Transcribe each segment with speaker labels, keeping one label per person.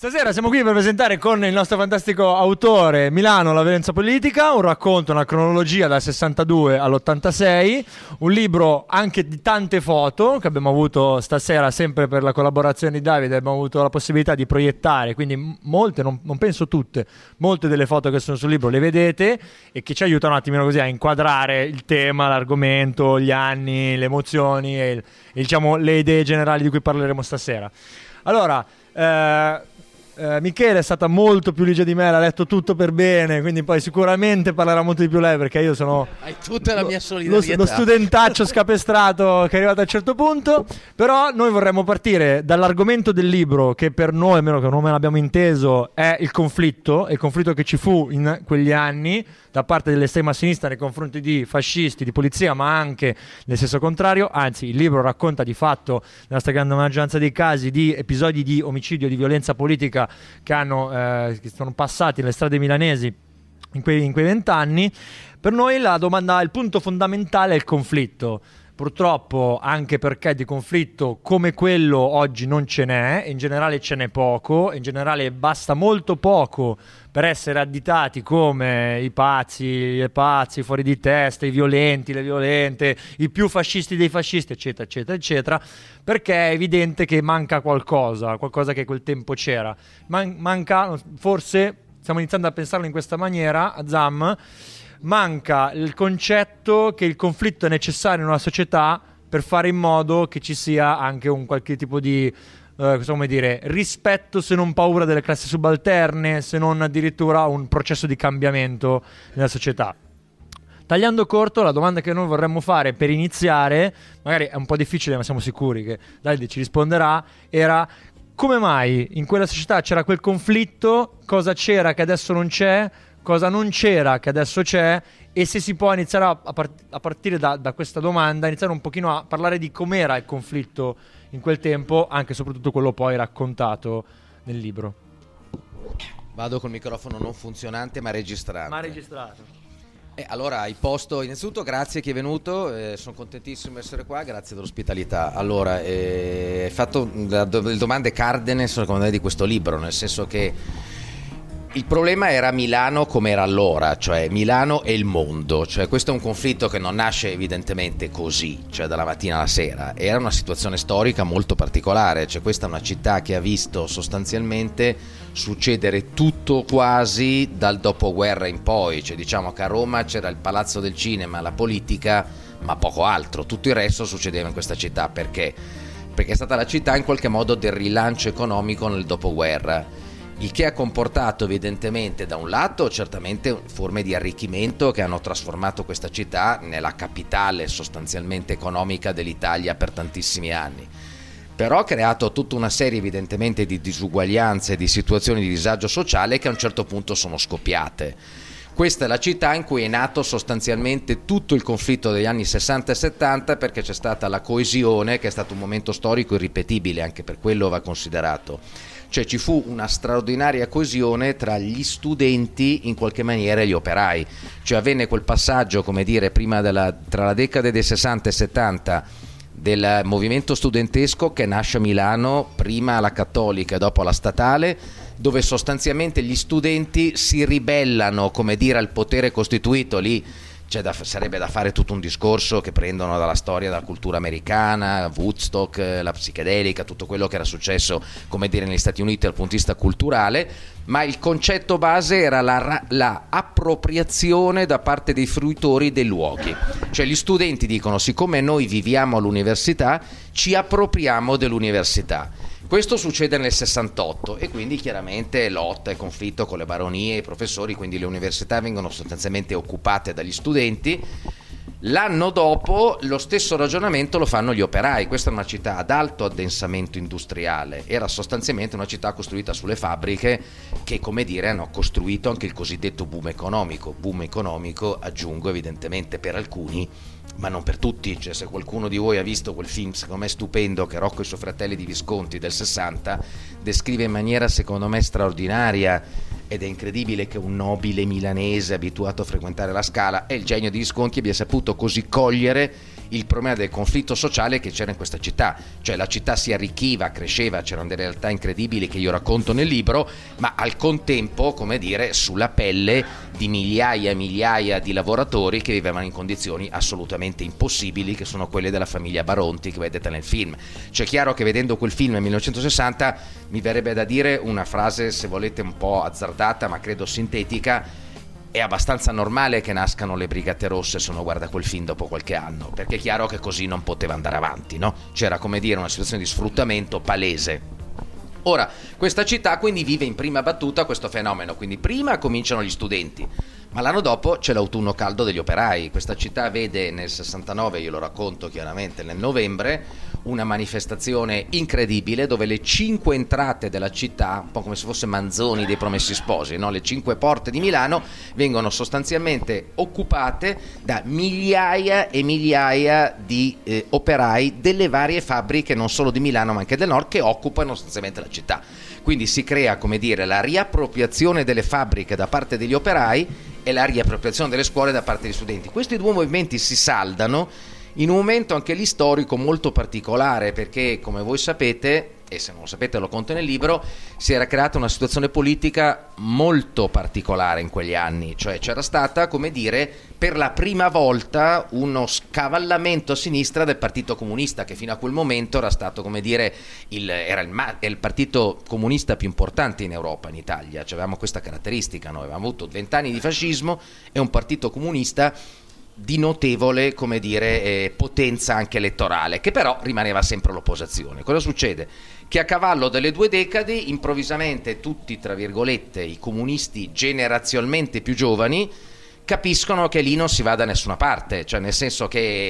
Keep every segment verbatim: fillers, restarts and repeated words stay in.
Speaker 1: Stasera siamo qui per presentare con il nostro fantastico autore Milano, la violenza politica, un racconto, una cronologia dal sessantadue all'ottantasei, un libro anche di tante foto che abbiamo avuto stasera, sempre per la collaborazione di Davide, abbiamo avuto la possibilità di proiettare, quindi molte, non, non penso tutte, molte delle foto che sono sul libro le vedete e che ci aiutano un attimino così a inquadrare il tema, l'argomento, gli anni, le emozioni e, e diciamo le idee generali di cui parleremo stasera. Allora, eh, Uh, Michele è stata molto più ligia di me, l'ha letto tutto per bene, quindi poi sicuramente parlerà molto di più lei, perché io sono
Speaker 2: hai tutta la mia solidarietà,
Speaker 1: lo, lo studentaccio scapestrato che è arrivato a un certo punto. Però noi vorremmo partire dall'argomento del libro, che per noi, almeno che non me l'abbiamo inteso, è il conflitto, il conflitto che ci fu in quegli anni da parte dell'estrema sinistra nei confronti di fascisti, di polizia, ma anche nel senso contrario. Anzi, il libro racconta di fatto, nella stragrande maggioranza dei casi, di episodi di omicidio, di violenza politica che hanno eh, che sono passati nelle strade milanesi in quei in quei vent'anni. Per noi la domanda, il punto fondamentale è il conflitto. Purtroppo, anche perché di conflitto come quello oggi non ce n'è, in generale ce n'è poco, in generale basta molto poco per essere additati come i pazzi, i pazzi, fuori di testa, i violenti, le violente, i più fascisti dei fascisti, eccetera, eccetera, eccetera, perché è evidente che manca qualcosa, qualcosa che quel tempo c'era. Man- manca, forse, stiamo iniziando a pensarlo in questa maniera, a Zam, manca il concetto che il conflitto è necessario in una società per fare in modo che ci sia anche un qualche tipo di Uh, come dire, rispetto, se non paura, delle classi subalterne, se non addirittura un processo di cambiamento nella società. Tagliando corto, la domanda che noi vorremmo fare per iniziare, magari è un po' difficile ma siamo sicuri che Davide ci risponderà, era: come mai in quella società c'era quel conflitto, cosa c'era che adesso non c'è, cosa non c'era che adesso c'è, e se si può iniziare a, a, part- a partire da, da questa domanda, iniziare un pochino a parlare di com'era il conflitto in quel tempo, anche e soprattutto quello poi raccontato nel libro.
Speaker 2: Vado col microfono non funzionante ma registrante.
Speaker 1: Ma registrato.
Speaker 2: Eh, allora, hai posto, innanzitutto grazie chi è venuto, eh, sono contentissimo di essere qua, grazie dell'ospitalità. Allora, eh, hai fatto delle domande cardine secondo me di questo libro, nel senso che il problema era Milano come era allora, cioè Milano e il mondo, cioè questo è un conflitto che non nasce evidentemente così, cioè dalla mattina alla sera, era una situazione storica molto particolare, cioè questa è una città che ha visto sostanzialmente succedere tutto quasi dal dopoguerra in poi, cioè diciamo che a Roma c'era il Palazzo del Cinema, la politica, ma poco altro, tutto il resto succedeva in questa città. Perché? Perché è stata la città in qualche modo del rilancio economico nel dopoguerra, il che ha comportato evidentemente da un lato certamente forme di arricchimento che hanno trasformato questa città nella capitale sostanzialmente economica dell'Italia per tantissimi anni, però ha creato tutta una serie evidentemente di disuguaglianze, di situazioni di disagio sociale che a un certo punto sono scoppiate. Questa è la città in cui è nato sostanzialmente tutto il conflitto degli anni sessanta e settanta, perché c'è stata la coesione, che è stato un momento storico irripetibile, anche per quello va considerato. Cioè ci fu una straordinaria coesione tra gli studenti in qualche maniera e gli operai, cioè avvenne quel passaggio, come dire, prima della, tra la decade dei sessanta e settanta del movimento studentesco che nasce a Milano, prima alla Cattolica e dopo alla Statale, dove sostanzialmente gli studenti si ribellano, come dire, al potere costituito. Lì c'è da, sarebbe da fare tutto un discorso che prendono dalla storia, dalla cultura americana, Woodstock, la psichedelica, tutto quello che era successo, come dire, negli Stati Uniti dal punto di vista culturale, ma il concetto base era la, la appropriazione da parte dei fruitori dei luoghi. Cioè gli studenti dicono: siccome noi viviamo all'università, ci appropriamo dell'università. Questo succede nel sessantotto e quindi chiaramente lotta e conflitto con le baronie e i professori, quindi le università vengono sostanzialmente occupate dagli studenti. L'anno dopo lo stesso ragionamento lo fanno gli operai. Questa è una città ad alto addensamento industriale, era sostanzialmente una città costruita sulle fabbriche che, come dire, hanno costruito anche il cosiddetto boom economico. Boom economico, aggiungo, evidentemente per alcuni, ma non per tutti. Cioè, se qualcuno di voi ha visto quel film, secondo me stupendo, che Rocco e i suoi fratelli di Visconti del sessanta, descrive in maniera secondo me straordinaria, ed è incredibile che un nobile milanese abituato a frequentare la Scala e il genio di Visconti abbia saputo così cogliere il problema del conflitto sociale che c'era in questa città, cioè la città si arricchiva, cresceva, c'erano delle realtà incredibili che io racconto nel libro, ma al contempo, come dire, sulla pelle di migliaia e migliaia di lavoratori che vivevano in condizioni assolutamente impossibili, che sono quelle della famiglia Baronti che vedete nel film. Cioè è chiaro che vedendo quel film nel millenovecentosessanta mi verrebbe da dire una frase, se volete un po' azzardata ma credo sintetica: è abbastanza normale che nascano le Brigate Rosse se uno guarda quel film dopo qualche anno, perché è chiaro che così non poteva andare avanti, no? C'era, come dire, una situazione di sfruttamento palese. Ora, questa città quindi vive in prima battuta questo fenomeno, quindi prima cominciano gli studenti, ma l'anno dopo c'è l'autunno caldo degli operai. Questa città vede nel sessantanove, io lo racconto chiaramente, nel novembre, una manifestazione incredibile dove le cinque entrate della città, un po' come se fosse Manzoni dei Promessi Sposi, no? Le cinque porte di Milano vengono sostanzialmente occupate da migliaia e migliaia di eh, operai delle varie fabbriche, non solo di Milano ma anche del nord, che occupano sostanzialmente la città. Quindi si crea, come dire, la riappropriazione delle fabbriche da parte degli operai e la riappropriazione delle scuole da parte degli studenti. Questi due movimenti si saldano in un momento anche lì storico molto particolare, perché come voi sapete, e se non lo sapete lo conto nel libro, si era creata una situazione politica molto particolare in quegli anni, cioè c'era stata, come dire, per la prima volta uno scavallamento a sinistra del Partito Comunista, che fino a quel momento era stato, come dire, il, era il, il partito comunista più importante in Europa, in Italia. Cioè, avevamo questa caratteristica, noi avevamo avuto vent'anni di fascismo e un partito comunista di notevole, come dire, eh, potenza anche elettorale, che però rimaneva sempre l'opposizione. Cosa succede? Che a cavallo delle due decadi, improvvisamente tutti, tra virgolette, i comunisti generazionalmente più giovani capiscono che lì non si va da nessuna parte, cioè nel senso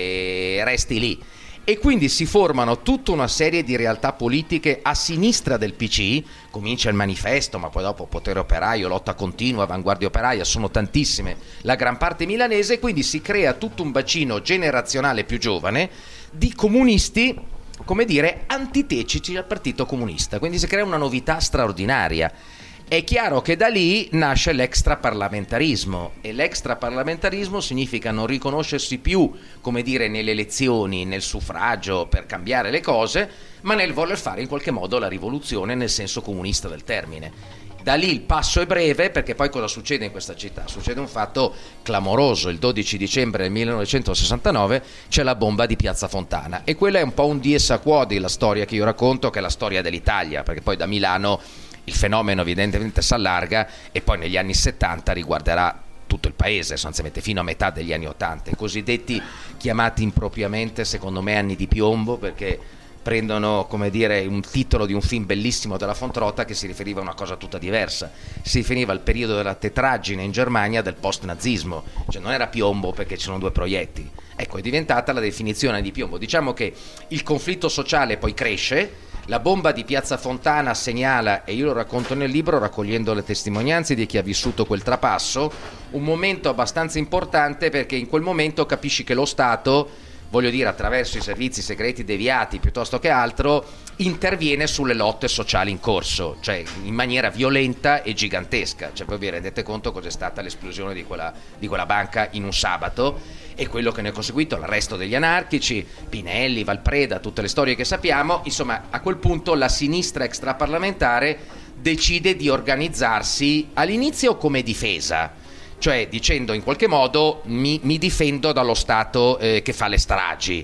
Speaker 2: che resti lì. E quindi si formano tutta una serie di realtà politiche a sinistra del P C, comincia il manifesto, ma poi dopo Potere Operaio, Lotta Continua, Avanguardia Operaia, sono tantissime, la gran parte milanese, quindi si crea tutto un bacino generazionale più giovane di comunisti, come dire, antitetici al Partito Comunista, quindi si crea una novità straordinaria. È chiaro che da lì nasce l'extraparlamentarismo, e l'extraparlamentarismo significa non riconoscersi più, come dire, nelle elezioni, nel suffragio per cambiare le cose, ma nel voler fare in qualche modo la rivoluzione nel senso comunista del termine. Da lì il passo è breve, perché poi cosa succede in questa città? Succede un fatto clamoroso: il dodici dicembre del millenovecentosessantanove c'è la bomba di Piazza Fontana, e quella è un po' un dies a quo la storia che io racconto, che è la storia dell'Italia, perché poi da Milano il fenomeno evidentemente si allarga e poi negli anni settanta riguarderà tutto il paese, sostanzialmente fino a metà degli anni ottanta, i cosiddetti chiamati impropriamente, secondo me, anni di piombo, perché prendono, come dire, un titolo di un film bellissimo della von Trotha che si riferiva a una cosa tutta diversa. Si riferiva al periodo della tetraggine in Germania del post-nazismo, cioè non era piombo perché ci sono due proiettili. Ecco, è diventata la definizione di piombo. Diciamo che il conflitto sociale poi cresce. La bomba di Piazza Fontana segnala, e io lo racconto nel libro raccogliendo le testimonianze di chi ha vissuto quel trapasso, un momento abbastanza importante, perché in quel momento capisci che lo Stato, voglio dire attraverso i servizi segreti deviati piuttosto che altro, interviene sulle lotte sociali in corso, cioè in maniera violenta e gigantesca. Cioè poi vi rendete conto cos'è stata l'esplosione di quella, di quella banca in un sabato, e quello che ne è conseguito, l'arresto degli anarchici, Pinelli, Valpreda, tutte le storie che sappiamo. Insomma, a quel punto la sinistra extraparlamentare decide di organizzarsi all'inizio come difesa, cioè dicendo in qualche modo mi, mi difendo dallo Stato eh, che fa le stragi.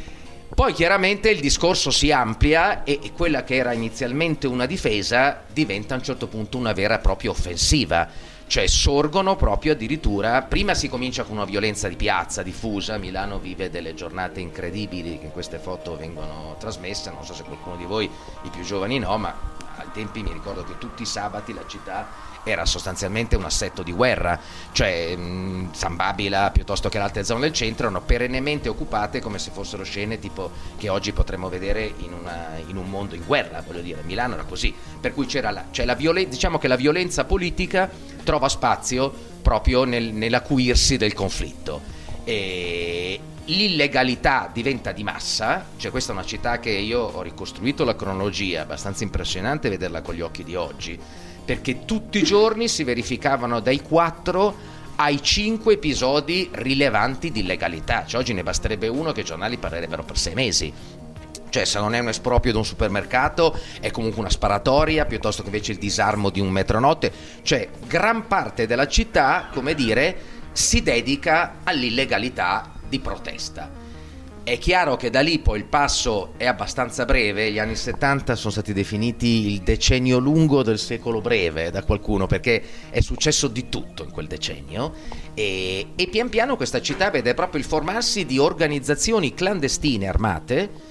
Speaker 2: Poi chiaramente il discorso si amplia e, e quella che era inizialmente una difesa diventa a un certo punto una vera e propria offensiva. Cioè sorgono proprio addirittura, prima si comincia con una violenza di piazza diffusa. Milano vive delle giornate incredibili che in queste foto vengono trasmesse, non so se qualcuno di voi, i più giovani no, ma ai tempi mi ricordo che tutti i sabati la città era sostanzialmente un assetto di guerra, cioè mh, San Babila piuttosto che le altre zone del centro erano perennemente occupate come se fossero scene tipo che oggi potremmo vedere in, una, in un mondo in guerra, voglio dire, Milano era così, per cui c'era la, cioè la violenza, diciamo che la violenza politica trova spazio proprio nel, nell'acuirsi del conflitto. E l'illegalità diventa di massa, cioè questa è una città che io ho ricostruito la cronologia, abbastanza impressionante vederla con gli occhi di oggi, perché tutti i giorni si verificavano dai quattro ai cinque episodi rilevanti di illegalità. Cioè, oggi ne basterebbe uno che i giornali parlerebbero per sei mesi. Cioè, se non è un esproprio di un supermercato, è comunque una sparatoria, piuttosto che invece il disarmo di un metronotte. Cioè, gran parte della città, come dire, si dedica all'illegalità di protesta. È chiaro che da lì poi il passo è abbastanza breve. Gli anni settanta sono stati definiti il decennio lungo del secolo breve da qualcuno, perché è successo di tutto in quel decennio, e, e pian piano questa città vede proprio il formarsi di organizzazioni clandestine armate.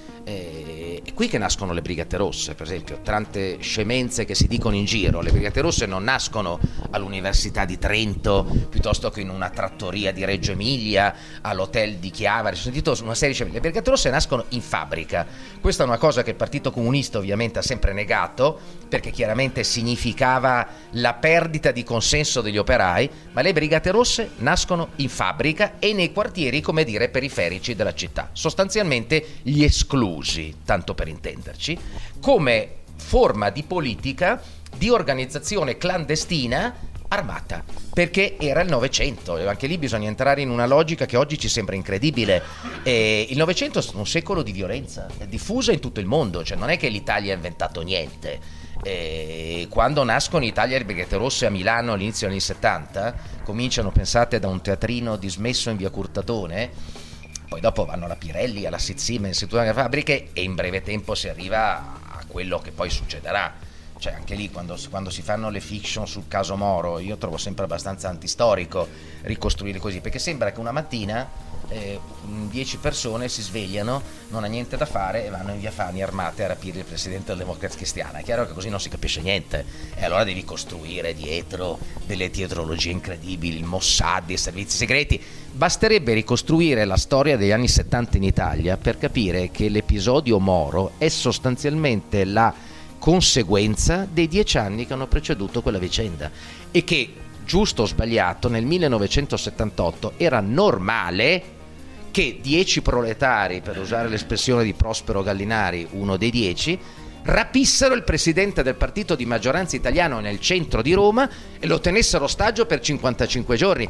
Speaker 2: È qui che nascono le Brigate Rosse, per esempio. Tante scemenze che si dicono in giro. Le Brigate Rosse non nascono all'Università di Trento, piuttosto che in una trattoria di Reggio Emilia, all'hotel di Chiavari. Ho sentito una serie di scemenze. Le Brigate Rosse nascono in fabbrica. Questa è una cosa che il Partito Comunista ovviamente ha sempre negato, perché chiaramente significava la perdita di consenso degli operai, ma le Brigate Rosse nascono in fabbrica e nei quartieri, come dire, periferici della città, sostanzialmente gli esclusi, tanto per intenderci, come forma di politica di organizzazione clandestina armata, perché era il Novecento, e anche lì bisogna entrare in una logica che oggi ci sembra incredibile. E il Novecento è stato un secolo di violenza, è diffusa in tutto il mondo, cioè non è che l'Italia ha inventato niente. E quando nascono in Italia le Brigate Rosse a Milano all'inizio degli anni settanta, cominciano, pensate, da un teatrino dismesso in via Curtatone, poi dopo vanno alla Pirelli, alla Sid Siemens, in tutte le fabbriche, e in breve tempo si arriva a quello che poi succederà. Cioè, anche lì, quando, quando si fanno le fiction sul caso Moro, io trovo sempre abbastanza antistorico ricostruire così, perché sembra che una mattina eh, dieci persone si svegliano, non ha niente da fare e vanno in via Fani armate a rapire il presidente della Democrazia Cristiana. È chiaro che così non si capisce niente, e allora devi costruire dietro delle dietrologie incredibili, il Mossad, i servizi segreti. Basterebbe ricostruire la storia degli anni settanta in Italia per capire che l'episodio Moro è sostanzialmente la conseguenza dei dieci anni che hanno preceduto quella vicenda, e che, giusto o sbagliato, nel millenovecentosettantotto era normale che dieci proletari, per usare l'espressione di Prospero Gallinari, uno dei dieci, rapissero il presidente del partito di maggioranza italiano nel centro di Roma e lo tenessero ostaggio per cinquantacinque giorni.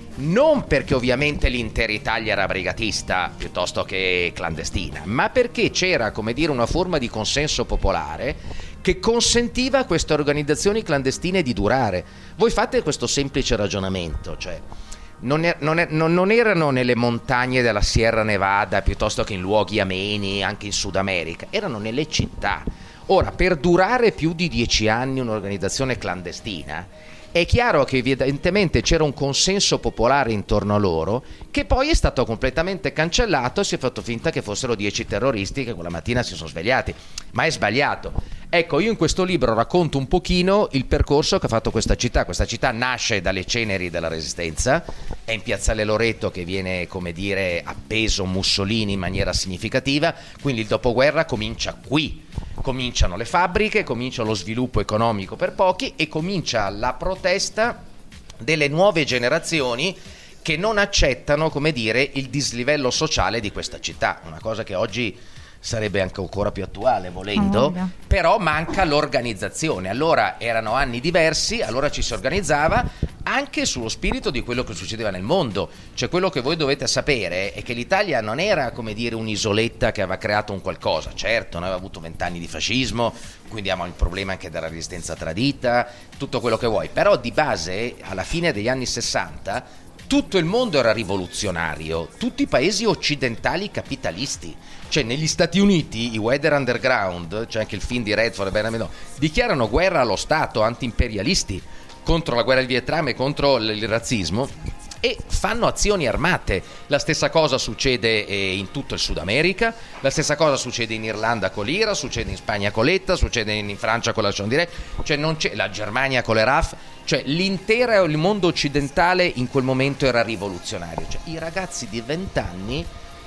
Speaker 2: Non perché ovviamente l'intera Italia era brigatista piuttosto che clandestina, ma perché c'era, come dire, una forma di consenso popolare che consentiva a queste organizzazioni clandestine di durare. Voi fate questo semplice ragionamento, cioè non, er- non, er- non erano nelle montagne della Sierra Nevada piuttosto che in luoghi ameni, anche in Sud America, erano nelle città. Ora, per durare più di dieci anni un'organizzazione clandestina, è chiaro che evidentemente c'era un consenso popolare intorno a loro, che poi è stato completamente cancellato e si è fatto finta che fossero dieci terroristi che quella mattina si sono svegliati. Ma è sbagliato. Ecco, io in questo libro racconto un pochino il percorso che ha fatto questa città. Questa città nasce dalle ceneri della Resistenza, è in Piazzale Loreto che viene, come dire, appeso Mussolini in maniera significativa, quindi il dopoguerra comincia qui. Cominciano le fabbriche, comincia lo sviluppo economico per pochi e comincia la protesta delle nuove generazioni che non accettano, come dire, il dislivello sociale di questa città, una cosa che oggi sarebbe anche ancora più attuale volendo, oh, però manca l'organizzazione. Allora erano anni diversi, allora ci si organizzava anche sullo spirito di quello che succedeva nel mondo. Cioè, quello che voi dovete sapere è che l'Italia non era, come dire, un'isoletta che aveva creato un qualcosa. Certo, noi avevamo avuto vent'anni di fascismo, quindi abbiamo il problema anche della resistenza tradita, tutto quello che vuoi, però di base alla fine degli anni sessanta tutto il mondo era rivoluzionario, tutti i paesi occidentali capitalisti. Cioè, negli Stati Uniti i Weather Underground, c'è anche il film di Redford, bene, dichiarano guerra allo Stato, anti-imperialisti, contro la guerra del Vietnam e contro il razzismo, e fanno azioni armate. La stessa cosa succede in tutto il Sud America, la stessa cosa succede in Irlanda con l'I R A, succede in Spagna con l'E T A, succede in Francia con la Chondire, cioè non c'è la Germania con le R A F, cioè l'intero il mondo occidentale in quel momento era rivoluzionario. Cioè, i ragazzi di vent'anni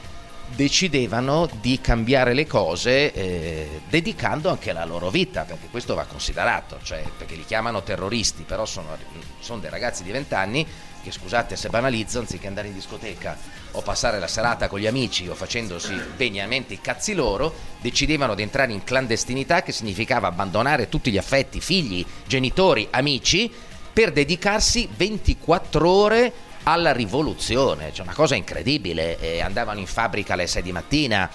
Speaker 2: decidevano di cambiare le cose, eh, dedicando anche la loro vita, perché questo va considerato, cioè, perché li chiamano terroristi, però sono, sono dei ragazzi di vent'anni che, scusate se banalizzo, anziché andare in discoteca o passare la serata con gli amici o facendosi beniamente i cazzi loro, decidevano di entrare in clandestinità, che significava abbandonare tutti gli affetti, figli, genitori, amici, per dedicarsi ventiquattro ore alla rivoluzione, cioè una cosa incredibile, eh, andavano in fabbrica alle sei di mattina,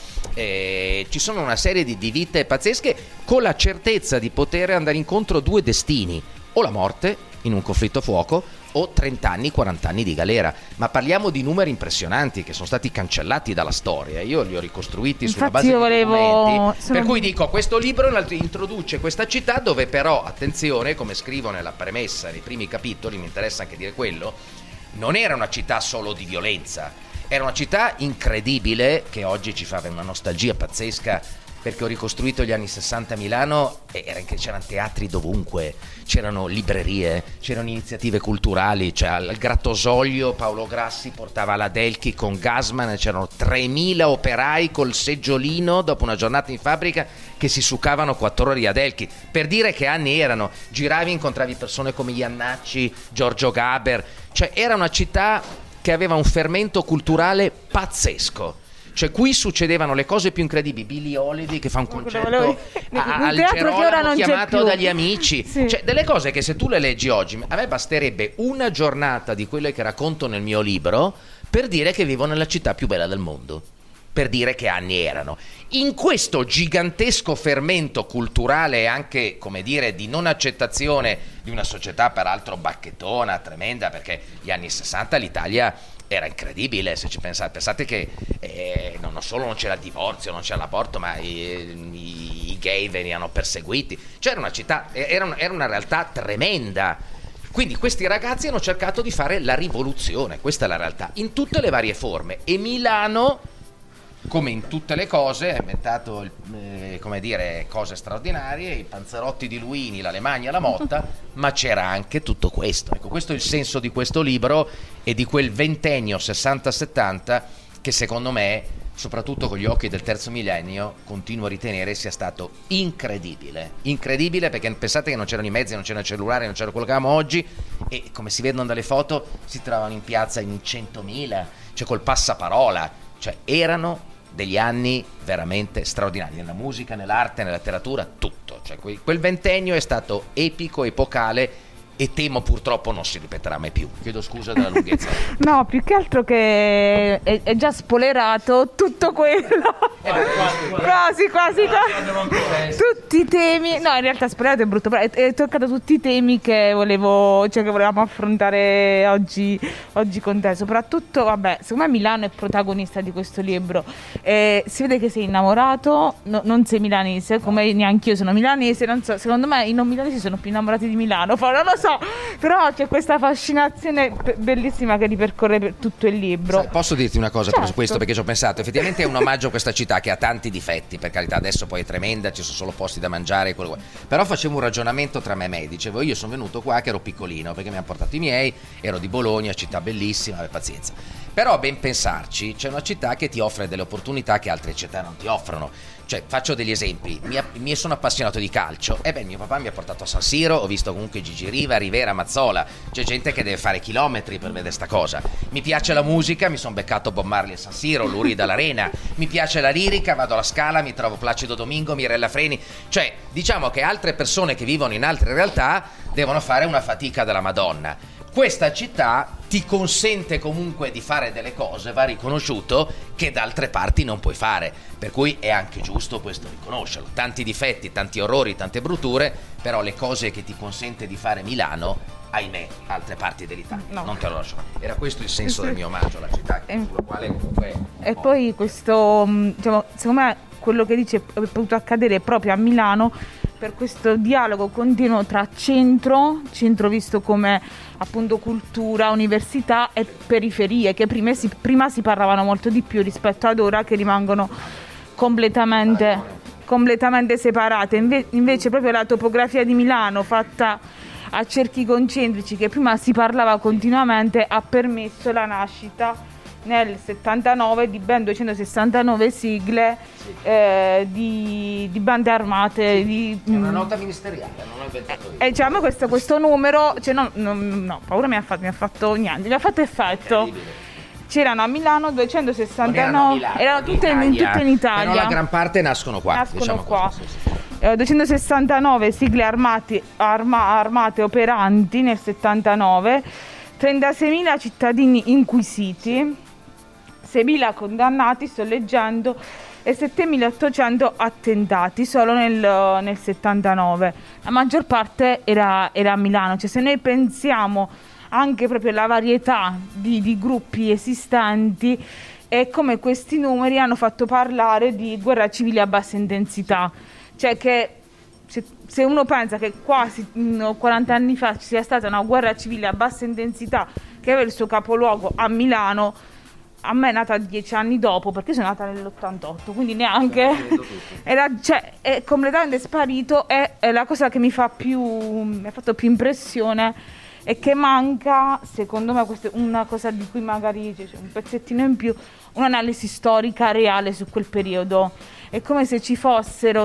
Speaker 2: eh, ci sono una serie di, di vite pazzesche con la certezza di poter andare incontro a due destini, o la morte in un conflitto a fuoco o trenta anni, quaranta anni di galera, ma parliamo di numeri impressionanti che sono stati cancellati dalla storia. Io li ho ricostruiti
Speaker 3: Infatti
Speaker 2: sulla base
Speaker 3: io
Speaker 2: di
Speaker 3: volevo...
Speaker 2: documenti,
Speaker 3: sono...
Speaker 2: per cui dico, questo libro introduce questa città dove però, attenzione, come scrivo nella premessa nei primi capitoli, mi interessa anche dire quello, non era una città solo di violenza, era una città incredibile che oggi ci fa una nostalgia pazzesca, perché ho ricostruito gli anni sessanta a Milano e c'erano teatri dovunque, c'erano librerie, c'erano iniziative culturali, cioè al Grattosoglio Paolo Grassi portava la Delchi con Gassman, c'erano tremila operai col seggiolino dopo una giornata in fabbrica che si succavano quattro ore a Delchi, per dire che anni erano. Giravi, incontravi persone come Iannacci, Giorgio Gaber, cioè era una città che aveva un fermento culturale pazzesco. Cioè qui succedevano le cose più incredibili, Billie Holiday che fa un concerto a, al Gerolamo chiamato dagli amici, sì. Cioè delle cose che se tu le leggi oggi, a me basterebbe una giornata di quelle che racconto nel mio libro per dire che vivo nella città più bella del mondo, per dire che anni erano. In questo gigantesco fermento culturale e anche, come dire, di non accettazione di una società peraltro bacchettona, tremenda, perché gli anni sessanta l'Italia era incredibile, se ci pensate. Pensate che eh, non solo non c'era il divorzio, non c'era l'aborto, ma i, i, i gay venivano perseguiti. C'era una città, era, un, era una realtà tremenda. Quindi questi ragazzi hanno cercato di fare la rivoluzione, questa è la realtà, in tutte le varie forme. E Milano, come in tutte le cose, ha inventato eh, come dire, cose straordinarie, i panzerotti di Luini, l'Alemagna, la Motta, ma c'era anche tutto questo. Ecco, questo è il senso di questo libro e di quel ventennio sessanta settanta che secondo me, soprattutto con gli occhi del terzo millennio, continuo a ritenere sia stato incredibile. Incredibile perché pensate che non c'erano i mezzi, non c'era il cellulare, non c'era quello che abbiamo oggi, e come si vedono dalle foto si trovavano in piazza in centomila, cioè col passaparola, cioè erano degli anni veramente straordinari nella musica, nell'arte, nella letteratura, tutto. Cioè, quel ventennio è stato epico, epocale, e temo purtroppo non si ripeterà mai più. Chiedo scusa della lunghezza.
Speaker 3: No, più che altro che è, è già spoilerato tutto quello.
Speaker 2: Eh, beh,
Speaker 3: quasi, quasi, quasi. Tutti i temi. No, in realtà spoilerato è brutto, però è, è toccato tutti i temi che volevo, cioè che volevamo affrontare oggi, oggi con te. Soprattutto, vabbè, secondo me Milano è protagonista di questo libro. Eh, si vede che sei innamorato, no, non sei milanese, come neanche io sono milanese. Non so, secondo me i non milanesi sono più innamorati di Milano. Poi non lo so. Però c'è questa fascinazione bellissima che ripercorre per tutto il libro.
Speaker 2: Sai, posso dirti una cosa,
Speaker 3: certo,
Speaker 2: su questo, perché ci ho pensato. Effettivamente è un omaggio a questa città che ha tanti difetti, per carità, adesso poi è tremenda, ci sono solo posti da mangiare, quello. Però facevo un ragionamento tra me e me, dicevo, io sono venuto qua che ero piccolino, perché mi hanno portato i miei, ero di Bologna, città bellissima, vabbè, pazienza. Però a ben pensarci, c'è una città che ti offre delle opportunità che altre città non ti offrono. Cioè, faccio degli esempi, mi, mi sono appassionato di calcio, e beh, mio papà mi ha portato a San Siro, ho visto comunque Gigi Riva, Rivera, Mazzola, c'è gente che deve fare chilometri per vedere sta cosa. Mi piace la musica, mi sono beccato Bob Marley a San Siro, Luri dall'Arena, mi piace la lirica, vado alla Scala, mi trovo Placido Domingo, Mirella Freni, cioè diciamo che altre persone che vivono in altre realtà devono fare una fatica della Madonna. Questa città ti consente comunque di fare delle cose, va riconosciuto, che da altre parti non puoi fare, per cui è anche giusto questo riconoscerlo. Tanti difetti, tanti orrori, tante brutture, però le cose che ti consente di fare Milano, ahimè, altre parti dell'Italia no, non te lo lasciano. Era questo il senso del mio omaggio alla città,
Speaker 3: e,
Speaker 2: sulla quale comunque...
Speaker 3: E poi questo, diciamo, secondo me quello che dice è potuto accadere proprio a Milano, per questo dialogo continuo tra centro, centro visto come appunto cultura, università, e periferie, che prima si, prima si parlavano molto di più rispetto ad ora, che rimangono completamente, completamente separate. Inve, invece proprio la topografia di Milano, fatta a cerchi concentrici, che prima si parlava continuamente, ha permesso la nascita nel settantanove di ben duecentosessantanove sigle, sì, eh, di, di bande armate. Sì, di,
Speaker 2: è una nota ministeriale, non l'ho inventato io.
Speaker 3: E diciamo questo, questo numero, cioè no, no, no, paura mi ha fatto, mi ha fatto niente, mi ha fatto effetto. C'erano a Milano duecentosessantanove, erano, erano tutte in, in, tutte in Italia.
Speaker 2: Però la gran parte nascono qua.
Speaker 3: Nascono
Speaker 2: diciamo
Speaker 3: qua.
Speaker 2: Così, sì, sì.
Speaker 3: Eh, duecentosessantanove sigle armati, arma, armate operanti nel settantanove. trentaseimila cittadini inquisiti, seimila condannati, sto leggendo, e settemilaottocento attentati solo nel, nel settantanove. La maggior parte era, era a Milano. Cioè, se noi pensiamo anche proprio alla varietà di, di gruppi esistenti e come questi numeri hanno fatto parlare di guerra civile a bassa intensità, cioè che se, se uno pensa che quasi quaranta anni fa ci sia stata una guerra civile a bassa intensità che aveva il suo capoluogo a Milano, a me è nata dieci anni dopo, perché sono nata nell'ottantotto, quindi neanche era, cioè, è completamente sparito. E, e la cosa che mi fa più mi ha fatto più impressione è che manca, secondo me, questa è una cosa di cui magari c'è un pezzettino in più, un'analisi storica reale su quel periodo. È come se ci fossero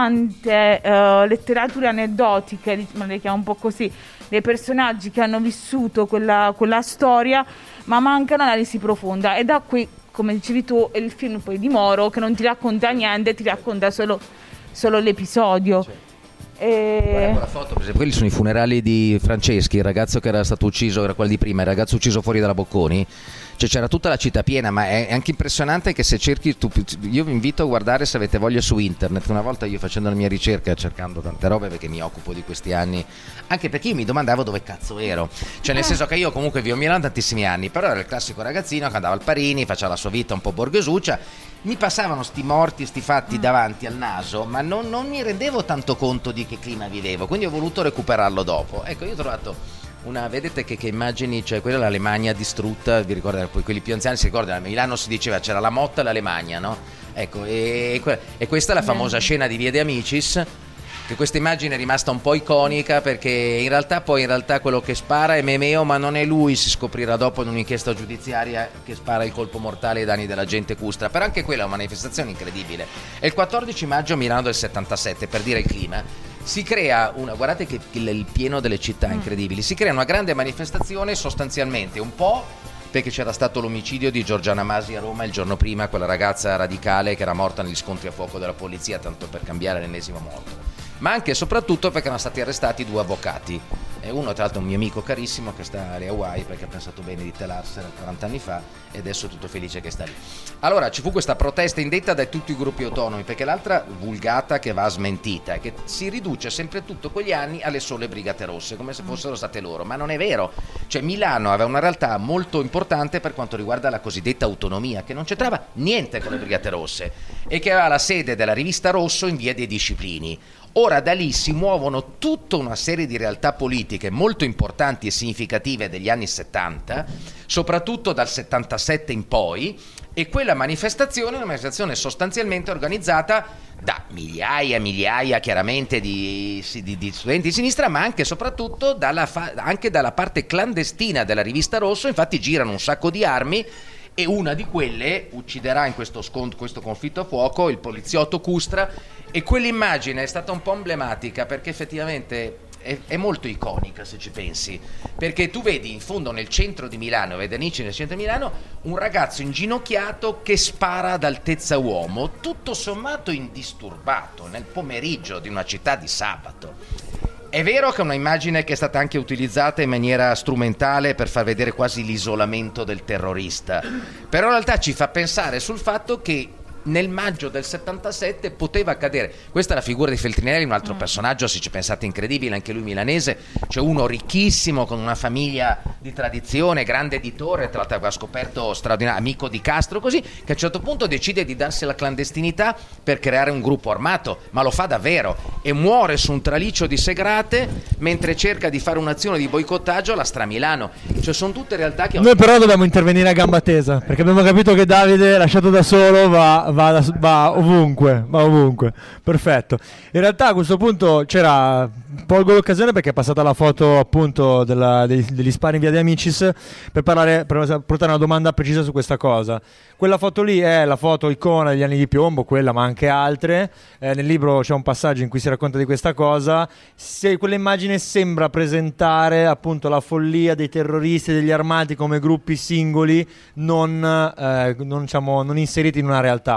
Speaker 3: tante uh, letterature aneddotiche, ma le chiamo un po' così, dei personaggi che hanno vissuto quella, quella storia, ma manca un'analisi profonda. E da qui, come dicevi tu, è il film poi di Moro, che non ti racconta niente, ti racconta solo, solo l'episodio. Cioè. E...
Speaker 2: Guarda quella foto, per esempio, quelli sono i funerali di Franceschi, il ragazzo che era stato ucciso, era quello di prima, il ragazzo ucciso fuori dalla Bocconi. Cioè c'era tutta la città piena, ma è anche impressionante che se cerchi tu, io vi invito a guardare, se avete voglia, su internet. Una volta io, facendo la mia ricerca, cercando tante robe perché mi occupo di questi anni, anche perché io mi domandavo dove cazzo ero, cioè nel senso che io comunque vivo a Milano tantissimi anni, però ero il classico ragazzino che andava al Parini, faceva la sua vita un po' borghesuccia, mi passavano sti morti, sti fatti davanti al naso, ma non, non mi rendevo tanto conto di che clima vivevo, quindi ho voluto recuperarlo dopo. Ecco, io ho trovato una, vedete che, che immagini, cioè quella è l'Alemagna distrutta, vi ricordate, poi quelli più anziani si ricordano, a Milano si diceva c'era la Motta e l'Alemagna, no? Ecco, e, e questa è la famosa scena di Via de Amicis, che questa immagine è rimasta un po' iconica, perché in realtà poi in realtà quello che spara è Memeo, ma non è lui, si scoprirà dopo in un'inchiesta giudiziaria, che spara il colpo mortale ai danni della gente Custra. Però anche quella è una manifestazione incredibile. È il quattordici maggio a Milano del settantasette, per dire il clima, si crea una, guardate che il, il pieno delle città incredibili, si crea una grande manifestazione, sostanzialmente un po' perché c'era stato l'omicidio di Giorgiana Masi a Roma il giorno prima, quella ragazza radicale che era morta negli scontri a fuoco della polizia, tanto per cambiare, l'ennesimo morto, ma anche e soprattutto perché erano stati arrestati due avvocati, e uno tra l'altro un mio amico carissimo che sta alle Hawaii perché ha pensato bene di telarsela quaranta anni fa e adesso è tutto felice che sta lì. Allora ci fu questa protesta indetta da tutti i gruppi autonomi, perché l'altra vulgata che va smentita è che si riduce sempre tutto quegli anni alle sole Brigate Rosse, come se fossero state loro, ma non è vero. Cioè Milano aveva una realtà molto importante per quanto riguarda la cosiddetta autonomia, che non c'entrava niente con le Brigate Rosse e che aveva la sede della rivista Rosso in via dei Disciplini. Ora da lì si muovono tutta una serie di realtà politiche molto importanti e significative degli anni settanta, soprattutto dal settantasette in poi, e quella manifestazione è una manifestazione sostanzialmente organizzata da migliaia e migliaia chiaramente di, di, di studenti di sinistra, ma anche e soprattutto dalla, fa, anche dalla parte clandestina della rivista Rosso. Infatti girano un sacco di armi, e una di quelle ucciderà in questo, scont- questo conflitto a fuoco il poliziotto Custra, e quell'immagine è stata un po' emblematica perché effettivamente è, è molto iconica, se ci pensi, perché tu vedi in fondo nel centro di Milano, vedi Anici nel centro di Milano, un ragazzo inginocchiato che spara ad altezza uomo, tutto sommato indisturbato, nel pomeriggio di una città di sabato. È vero che è un'immagine che è stata anche utilizzata in maniera strumentale per far vedere quasi l'isolamento del terrorista, però in realtà ci fa pensare sul fatto che nel maggio del settantasette poteva accadere. Questa è la figura di Feltrinelli, un altro mm. personaggio, se ci pensate, incredibile, anche lui milanese, cioè uno ricchissimo con una famiglia di tradizione, grande editore, tra l'altro aveva scoperto straordinario, amico di Castro, così, che a un certo punto decide di darsi alla clandestinità per creare un gruppo armato, ma lo fa davvero e muore su un traliccio di Segrate mentre cerca di fare un'azione di boicottaggio alla Stramilano. Cioè sono tutte realtà che...
Speaker 1: Noi però dobbiamo intervenire a gamba tesa, perché abbiamo capito che Davide, lasciato da solo, va Va, da, va ovunque, va ovunque, perfetto. In realtà a questo punto c'era, colgo l'occasione perché è passata la foto appunto della, degli, degli spari in via de Amicis, per parlare, per portare una domanda precisa su questa cosa. Quella foto lì è la foto icona degli anni di piombo, quella ma anche altre. Eh, nel libro c'è un passaggio in cui si racconta di questa cosa. Se quella immagine sembra presentare appunto la follia dei terroristi e degli armati come gruppi singoli non, eh, non, diciamo, non inseriti in una realtà.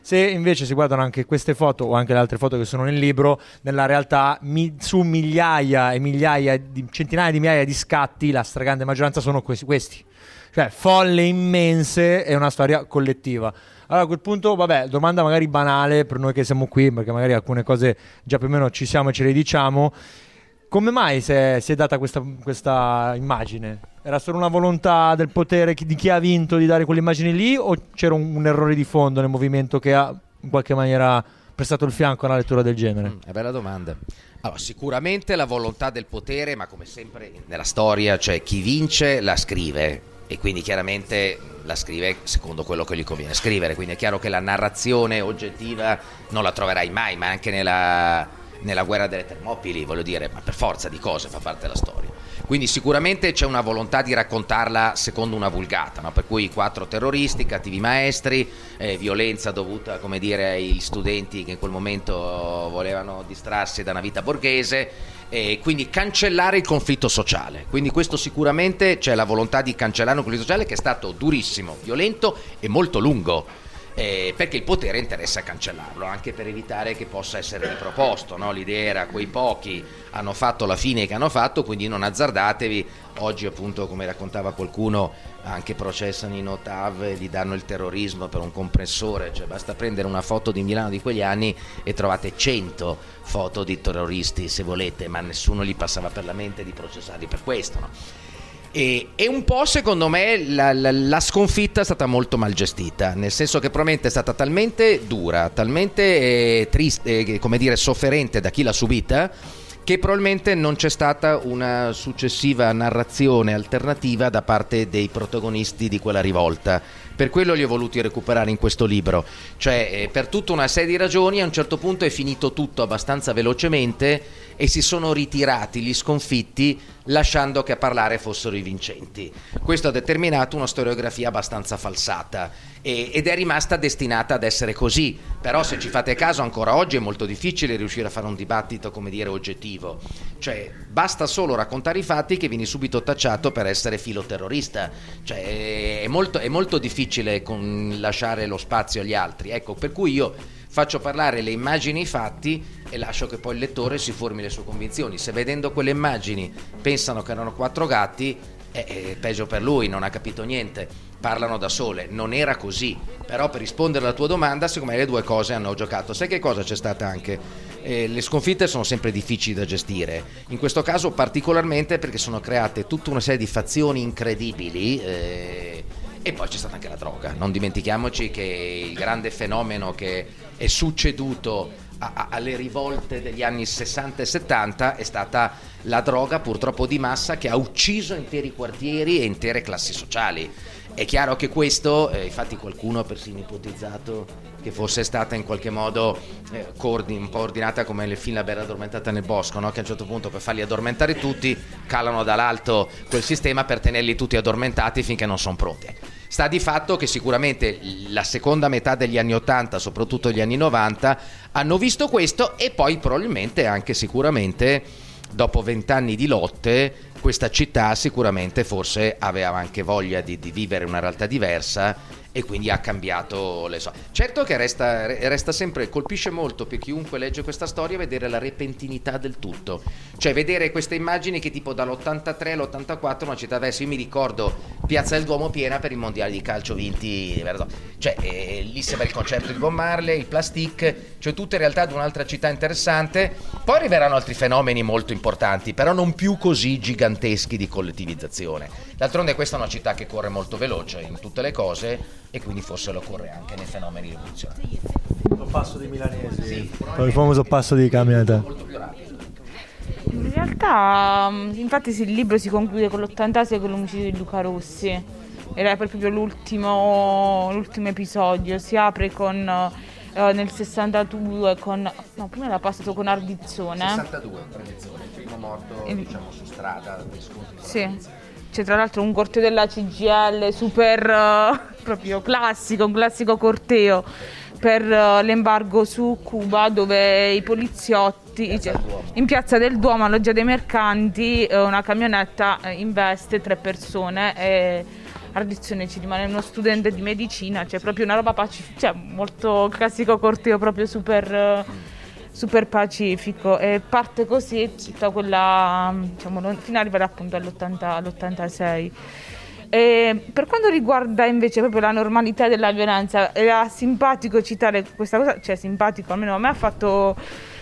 Speaker 1: Se invece si guardano anche queste foto o anche le altre foto che sono nel libro, nella realtà mi, su migliaia e migliaia, di, centinaia di migliaia di scatti, la stragrande maggioranza sono questi, questi. Cioè folle immense e una storia collettiva. Allora a quel punto, vabbè, domanda magari banale per noi che siamo qui, perché magari alcune cose già più o meno ci siamo e ce le diciamo. Come mai si è, si è data questa, questa immagine? Era solo una volontà del potere di chi ha vinto di dare quelle immagini lì, o c'era un, un errore di fondo nel movimento che ha in qualche maniera prestato il fianco a una lettura del genere?
Speaker 2: Mm, è bella domanda. Allora, sicuramente la volontà del potere, ma come sempre nella storia, cioè chi vince la scrive e quindi chiaramente la scrive secondo quello che gli conviene scrivere, quindi è chiaro che la narrazione oggettiva non la troverai mai, ma anche nella... nella guerra delle Termopili, voglio dire, ma per forza di cose fa parte della storia. Quindi sicuramente c'è una volontà di raccontarla secondo una vulgata, no? Per cui quattro terroristi, cattivi maestri, eh, violenza dovuta, come dire, ai studenti che in quel momento volevano distrarsi da una vita borghese, e quindi cancellare il conflitto sociale. Quindi questo sicuramente c'è la volontà di cancellare un conflitto sociale che è stato durissimo, violento e molto lungo. Eh, perché il potere interessa cancellarlo, anche per evitare che possa essere riproposto, no? L'idea era quei pochi hanno fatto la fine che hanno fatto, quindi non azzardatevi. Oggi appunto, come raccontava qualcuno, anche processano i Notav e gli danno il terrorismo per un compressore, cioè basta prendere una foto di Milano di quegli anni e trovate cento foto di terroristi se volete, ma nessuno gli passava per la mente di processarli per questo, no? E, e un po' secondo me la, la, la sconfitta è stata molto mal gestita, nel senso che probabilmente è stata talmente dura, talmente eh, triste, eh, come dire, sofferente da chi l'ha subita, che probabilmente non c'è stata una successiva narrazione alternativa da parte dei protagonisti di quella rivolta. Per quello li ho voluti recuperare in questo libro, cioè eh, per tutta una serie di ragioni a un certo punto è finito tutto abbastanza velocemente e si sono ritirati gli sconfitti lasciando che a parlare fossero i vincenti. Questo ha determinato una storiografia abbastanza falsata e, ed è rimasta destinata ad essere così. Però se ci fate caso ancora oggi è molto difficile riuscire a fare un dibattito, come dire, oggettivo. Cioè basta solo raccontare i fatti che vieni subito tacciato per essere filoterrorista. Cioè è molto, è molto difficile con lasciare lo spazio agli altri. Ecco, per cui io faccio parlare le immagini e i fatti e lascio che poi il lettore si formi le sue convinzioni. Se vedendo quelle immagini pensano che erano quattro gatti, è, è peggio per lui, non ha capito niente, parlano da sole. Non era così. Però per rispondere alla tua domanda, secondo me le due cose hanno giocato. Sai che cosa c'è stata anche? Eh, le sconfitte sono sempre difficili da gestire, in questo caso particolarmente perché sono create tutta una serie di fazioni incredibili, eh, e poi c'è stata anche la droga. Non dimentichiamoci che il grande fenomeno che è succeduto a, a, alle rivolte degli anni sessanta e settanta è stata la droga, purtroppo di massa, che ha ucciso interi quartieri e intere classi sociali. È chiaro che questo, eh, infatti qualcuno ha persino ipotizzato che fosse stata in qualche modo eh, coordin- un po' ordinata come nel film La bella addormentata nel bosco, no? Che a un certo punto per farli addormentare tutti calano dall'alto quel sistema per tenerli tutti addormentati finché non sono pronti. Sta di fatto che sicuramente la seconda metà degli anni ottanta, soprattutto gli anni novanta, hanno visto questo e poi probabilmente anche sicuramente dopo vent'anni di lotte questa città sicuramente forse aveva anche voglia di, di vivere una realtà diversa e quindi ha cambiato le sue. Certo che resta, resta sempre, colpisce molto per chiunque legge questa storia vedere la repentinità del tutto, cioè vedere queste immagini che tipo dall'ottantatré all'ottantaquattro una città, adesso io mi ricordo Piazza del Duomo piena per i mondiali di calcio vinti, cioè eh, lì sembra il concerto di Bob Marley, il Plastic, cioè tutte in realtà di un'altra città interessante. Poi arriveranno altri fenomeni molto importanti, però non più così giganteschi di collettivizzazione. D'altronde questa è una città che corre molto veloce in tutte le cose e quindi forse lo corre anche nei fenomeni rivoluzionari.
Speaker 1: Il passo dei milanesi, sì, il famoso passo di camminata.
Speaker 3: In realtà, infatti, sì, il libro si conclude con l'ottantasei con l'omicidio di Luca Rossi. Era proprio l'ultimo, l'ultimo episodio. Si apre con eh, nel sessantadue con no, prima era passato con Ardizzone.
Speaker 2: sessantadue, Ardizzone, il primo morto, e, diciamo, su strada,
Speaker 3: sì. C'è tra l'altro un corteo della C G I L super uh, proprio classico, un classico corteo per uh, l'embargo su Cuba, dove i poliziotti in piazza, cioè, in piazza del Duomo, a Loggia dei Mercanti, uh, una camionetta uh, investe tre persone e tradizione ci rimane uno studente di medicina, cioè proprio una roba pacifica, cioè molto classico corteo, proprio super, super pacifico, e parte così tutta quella, diciamo, fino ad arrivare appunto all'ottanta, all'ottantasei. E per quanto riguarda invece proprio la normalità della violenza, era simpatico citare questa cosa, cioè simpatico, almeno a me ha fatto,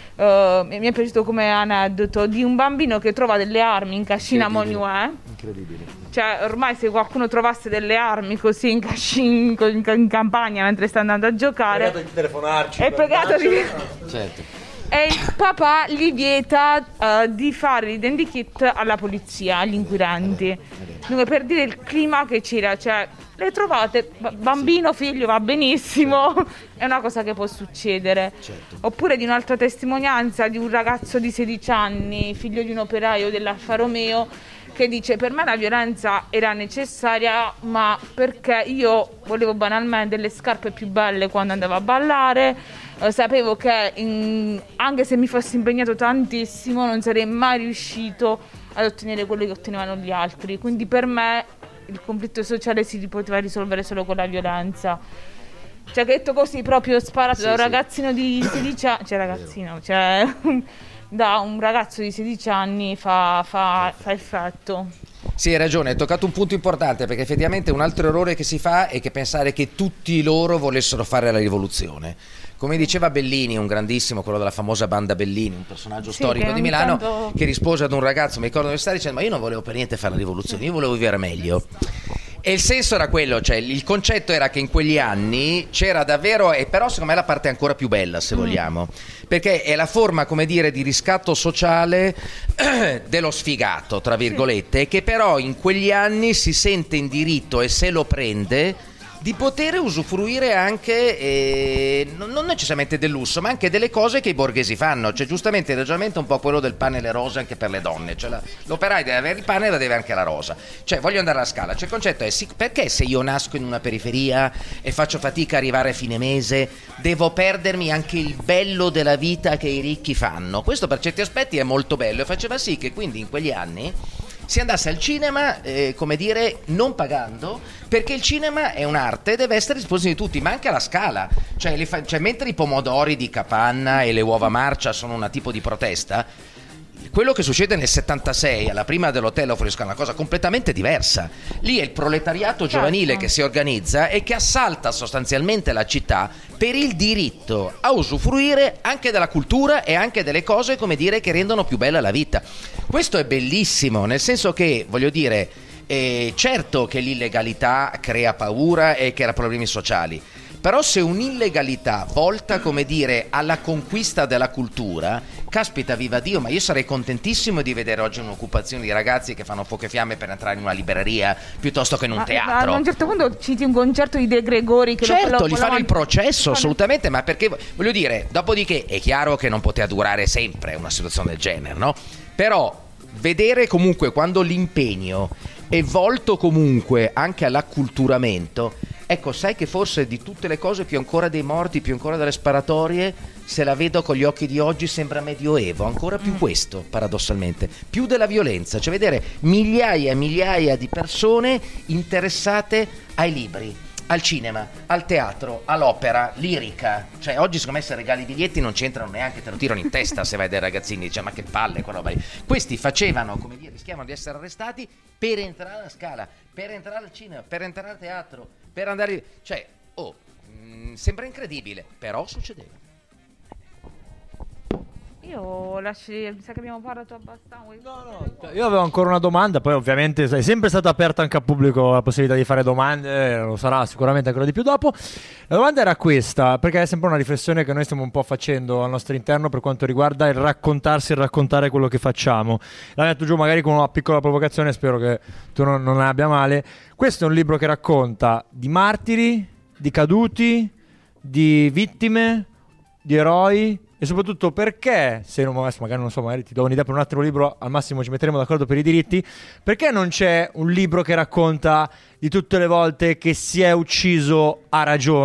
Speaker 3: uh, mi è piaciuto come aneddoto di un bambino che trova delle armi in cascina Monuè.
Speaker 2: Incredibile.
Speaker 3: Cioè ormai se qualcuno trovasse delle armi così in, cascina, in, in campagna mentre sta andando a giocare,
Speaker 1: è pregato di telefonarci,
Speaker 3: è pregato di...
Speaker 2: Certo.
Speaker 3: E il papà gli vieta uh, di fare l'identikit alla polizia, agli inquirenti. Dunque, per dire il clima che c'era, cioè le trovate, b- bambino, figlio, va benissimo, è una cosa che può succedere.
Speaker 2: Certo.
Speaker 3: Oppure di un'altra testimonianza di un ragazzo di sedici anni, figlio di un operaio dell'Alfa Romeo, che dice: per me la violenza era necessaria, ma perché io volevo banalmente delle scarpe più belle quando andavo a ballare, eh, sapevo che in, anche se mi fossi impegnato tantissimo non sarei mai riuscito ad ottenere quello che ottenevano gli altri, quindi per me il conflitto sociale si poteva risolvere solo con la violenza. Cioè, che detto così, proprio sparato sì, da un sì. ragazzino di sedici anni, cioè ragazzino, cioè da un ragazzo di sedici anni fa, fa, fa effetto.
Speaker 2: Sì, hai ragione, hai toccato un punto importante, perché effettivamente un altro errore che si fa è che pensare che tutti loro volessero fare la rivoluzione. Come diceva Bellini, un grandissimo, quello della famosa banda Bellini, un personaggio sì, storico di Milano, tanto... che rispose ad un ragazzo, mi ricordo universitario, dicendo: ma io non volevo per niente fare la rivoluzione, io volevo vivere meglio. E il senso era quello, cioè il concetto era che in quegli anni c'era davvero, e però secondo me la parte ancora più bella, se vogliamo, perché è la forma, come dire, di riscatto sociale dello sfigato, tra virgolette, sì. che però in quegli anni si sente in diritto, e se lo prende, di poter usufruire anche, eh, non necessariamente del lusso, ma anche delle cose che i borghesi fanno. Cioè, giustamente il ragionamento è un po' quello del pane e le rose anche per le donne. Cioè, la, l'operaio deve avere il pane e la deve anche la rosa. Cioè, voglio andare alla scala. Cioè, il concetto è: sì, perché se io nasco in una periferia e faccio fatica a arrivare a fine mese, devo perdermi anche il bello della vita che i ricchi fanno? Questo per certi aspetti è molto bello, e faceva sì che quindi in quegli anni si andasse al cinema, eh, come dire, non pagando, perché il cinema è un'arte e deve essere a disposizione di tutti, ma anche alla Scala. Cioè, li fa, cioè, mentre i pomodori di Capanna e le uova marcia sono un tipo di protesta, quello che succede nel settantasei alla prima dell'hotel offrisca è una cosa completamente diversa. Lì è il proletariato giovanile certo. che si organizza e che assalta sostanzialmente la città per il diritto a usufruire anche della cultura e anche delle cose, come dire, che rendono più bella la vita. Questo è bellissimo, nel senso che, voglio dire, eh, certo che l'illegalità crea paura e crea problemi sociali, però se un'illegalità volta, come dire, alla conquista della cultura, caspita, viva Dio, ma io sarei contentissimo di vedere oggi un'occupazione di ragazzi che fanno fuoco e fiamme per entrare in una libreria piuttosto che in un ma, teatro.
Speaker 3: Ma a un certo punto citi un concerto di De Gregori che
Speaker 2: certo,
Speaker 3: lo, lo,
Speaker 2: gli fanno il processo, assolutamente, ma perché, voglio dire, dopodiché è chiaro che non poteva durare sempre una situazione del genere, no? Però vedere comunque quando l'impegno è volto comunque anche all'acculturamento, ecco, sai che forse di tutte le cose, più ancora dei morti, più ancora delle sparatorie, se la vedo con gli occhi di oggi sembra medioevo, ancora più questo paradossalmente, più della violenza, cioè vedere migliaia e migliaia di persone interessate ai libri, al cinema, al teatro, all'opera lirica. Cioè oggi secondo me se regali i biglietti non c'entrano neanche, te lo tirano in testa se vai dai ragazzini, dice ma che palle quella roba lì. Questi facevano, come dire, rischiavano di essere arrestati per entrare alla Scala, per entrare al cinema, per entrare al teatro, per andare, cioè oh, mh, sembra incredibile, però succedeva.
Speaker 3: Io lascio, mi sa che abbiamo parlato abbastanza.
Speaker 1: No, no. Io avevo ancora una domanda, poi ovviamente è sempre stata aperta anche al pubblico la possibilità di fare domande, lo sarà sicuramente ancora di più dopo. La domanda era questa, perché è sempre una riflessione che noi stiamo un po' facendo al nostro interno per quanto riguarda il raccontarsi e raccontare quello che facciamo. La metto giù magari con una piccola provocazione, spero che tu non, non ne abbia male. Questo è un libro che racconta di martiri, di caduti, di vittime, di eroi. E soprattutto perché, se non, magari non so, magari ti do un'idea per un altro libro, al massimo ci metteremo d'accordo per i diritti, perché non c'è un libro che racconta di tutte le volte che si è ucciso a ragione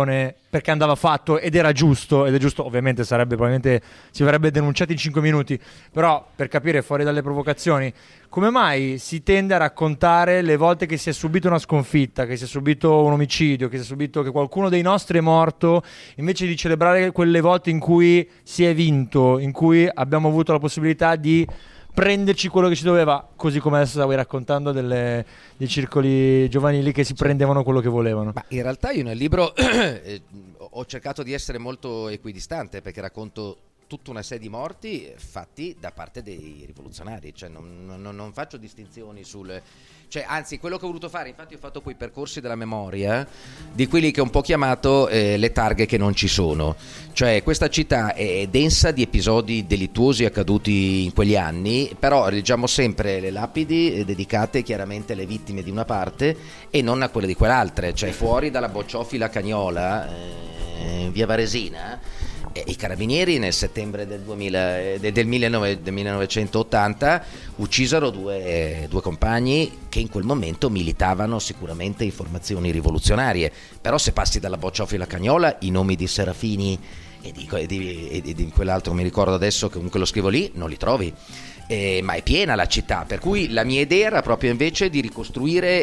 Speaker 1: perché andava fatto ed era giusto, ed è giusto, ovviamente sarebbe probabilmente si verrebbe denunciati in cinque minuti, però per capire fuori dalle provocazioni, come mai si tende a raccontare le volte che si è subito una sconfitta, che si è subito un omicidio, che si è subito che qualcuno dei nostri è morto, invece di celebrare quelle volte in cui si è vinto, in cui abbiamo avuto la possibilità di prenderci quello che ci doveva, così come adesso stavi raccontando delle, dei circoli giovanili che si prendevano quello che volevano.
Speaker 2: Ma in realtà io nel libro eh, ho cercato di essere molto equidistante, perché racconto tutta una serie di morti fatti da parte dei rivoluzionari, cioè non, non, non faccio distinzioni sul... Cioè, anzi, quello che ho voluto fare, infatti ho fatto quei percorsi della memoria di quelli che ho un po' chiamato eh, le targhe che non ci sono. Cioè, questa città è densa di episodi delittuosi accaduti in quegli anni, però leggiamo sempre le lapidi dedicate chiaramente alle vittime di una parte e non a quelle di quell'altra. Cioè, fuori dalla bocciofila Cagnola, eh, via Varesina, i carabinieri nel settembre del, duemila, del, millenovecento, del millenovecentottanta uccisero due, due compagni che in quel momento militavano sicuramente in formazioni rivoluzionarie, però se passi dalla bocciofila Cagnola i nomi di Serafini e di, e di, e di, di quell'altro mi ricordo adesso, che comunque lo scrivo lì, non li trovi, eh, ma è piena la città, per cui la mia idea era proprio invece di ricostruire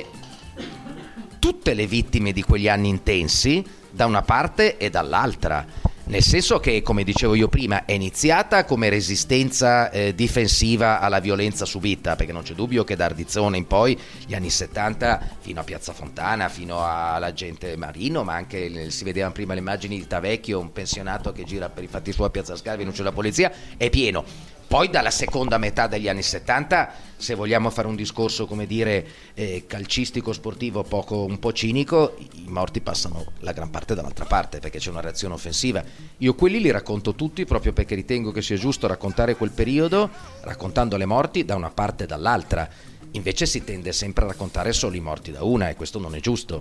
Speaker 2: tutte le vittime di quegli anni intensi da una parte e dall'altra. Nel senso che, come dicevo io prima, è iniziata come resistenza eh, difensiva alla violenza subita, perché non c'è dubbio che da Ardizzone in poi, gli anni settanta, fino a Piazza Fontana, fino all'agente Marino, ma anche si vedevano prima le immagini di Tavecchio, un pensionato che gira per i fatti suoi a Piazza Scarvi, non c'è la polizia, è pieno. Poi dalla seconda metà degli anni settanta, se vogliamo fare un discorso, come dire, eh, calcistico, sportivo, poco, un po' cinico, i morti passano la gran parte dall'altra parte, perché c'è una reazione offensiva. Io quelli li racconto tutti proprio perché ritengo che sia giusto raccontare quel periodo, raccontando le morti da una parte e dall'altra. Invece si tende sempre a raccontare solo i morti da una, e questo non è giusto,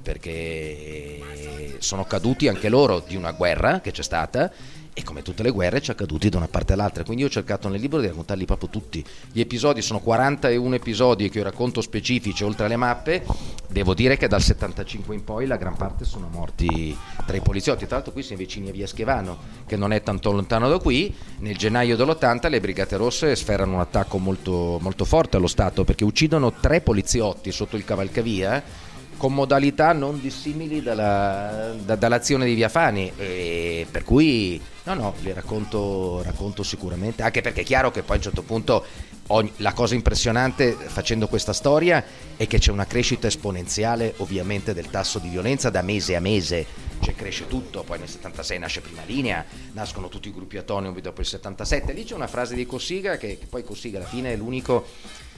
Speaker 2: perché sono caduti anche loro di una guerra che c'è stata, e come tutte le guerre ci è accaduti da una parte all'altra. Quindi io ho cercato nel libro di raccontarli proprio tutti. Gli episodi sono quarantuno episodi che io racconto specifici oltre alle mappe. Devo dire che dal settantacinque in poi la gran parte sono morti tra i poliziotti. Tra l'altro qui siamo vicini a via Schivano, che non è tanto lontano da qui. Nel gennaio dell'ottanta le Brigate Rosse sferrano un attacco molto, molto forte allo Stato, perché uccidono tre poliziotti sotto il cavalcavia con modalità non dissimili dalla, da, dall'azione di Via Fani, e per cui no no li racconto, racconto sicuramente, anche perché è chiaro che poi a un certo punto ogni, la cosa impressionante facendo questa storia è che c'è una crescita esponenziale ovviamente del tasso di violenza da mese a mese, cioè cresce tutto. Poi nel settantasei nasce Prima Linea, nascono tutti i gruppi autonomi dopo il settantasette. Lì c'è una frase di Cossiga che, che poi Cossiga alla fine è l'unico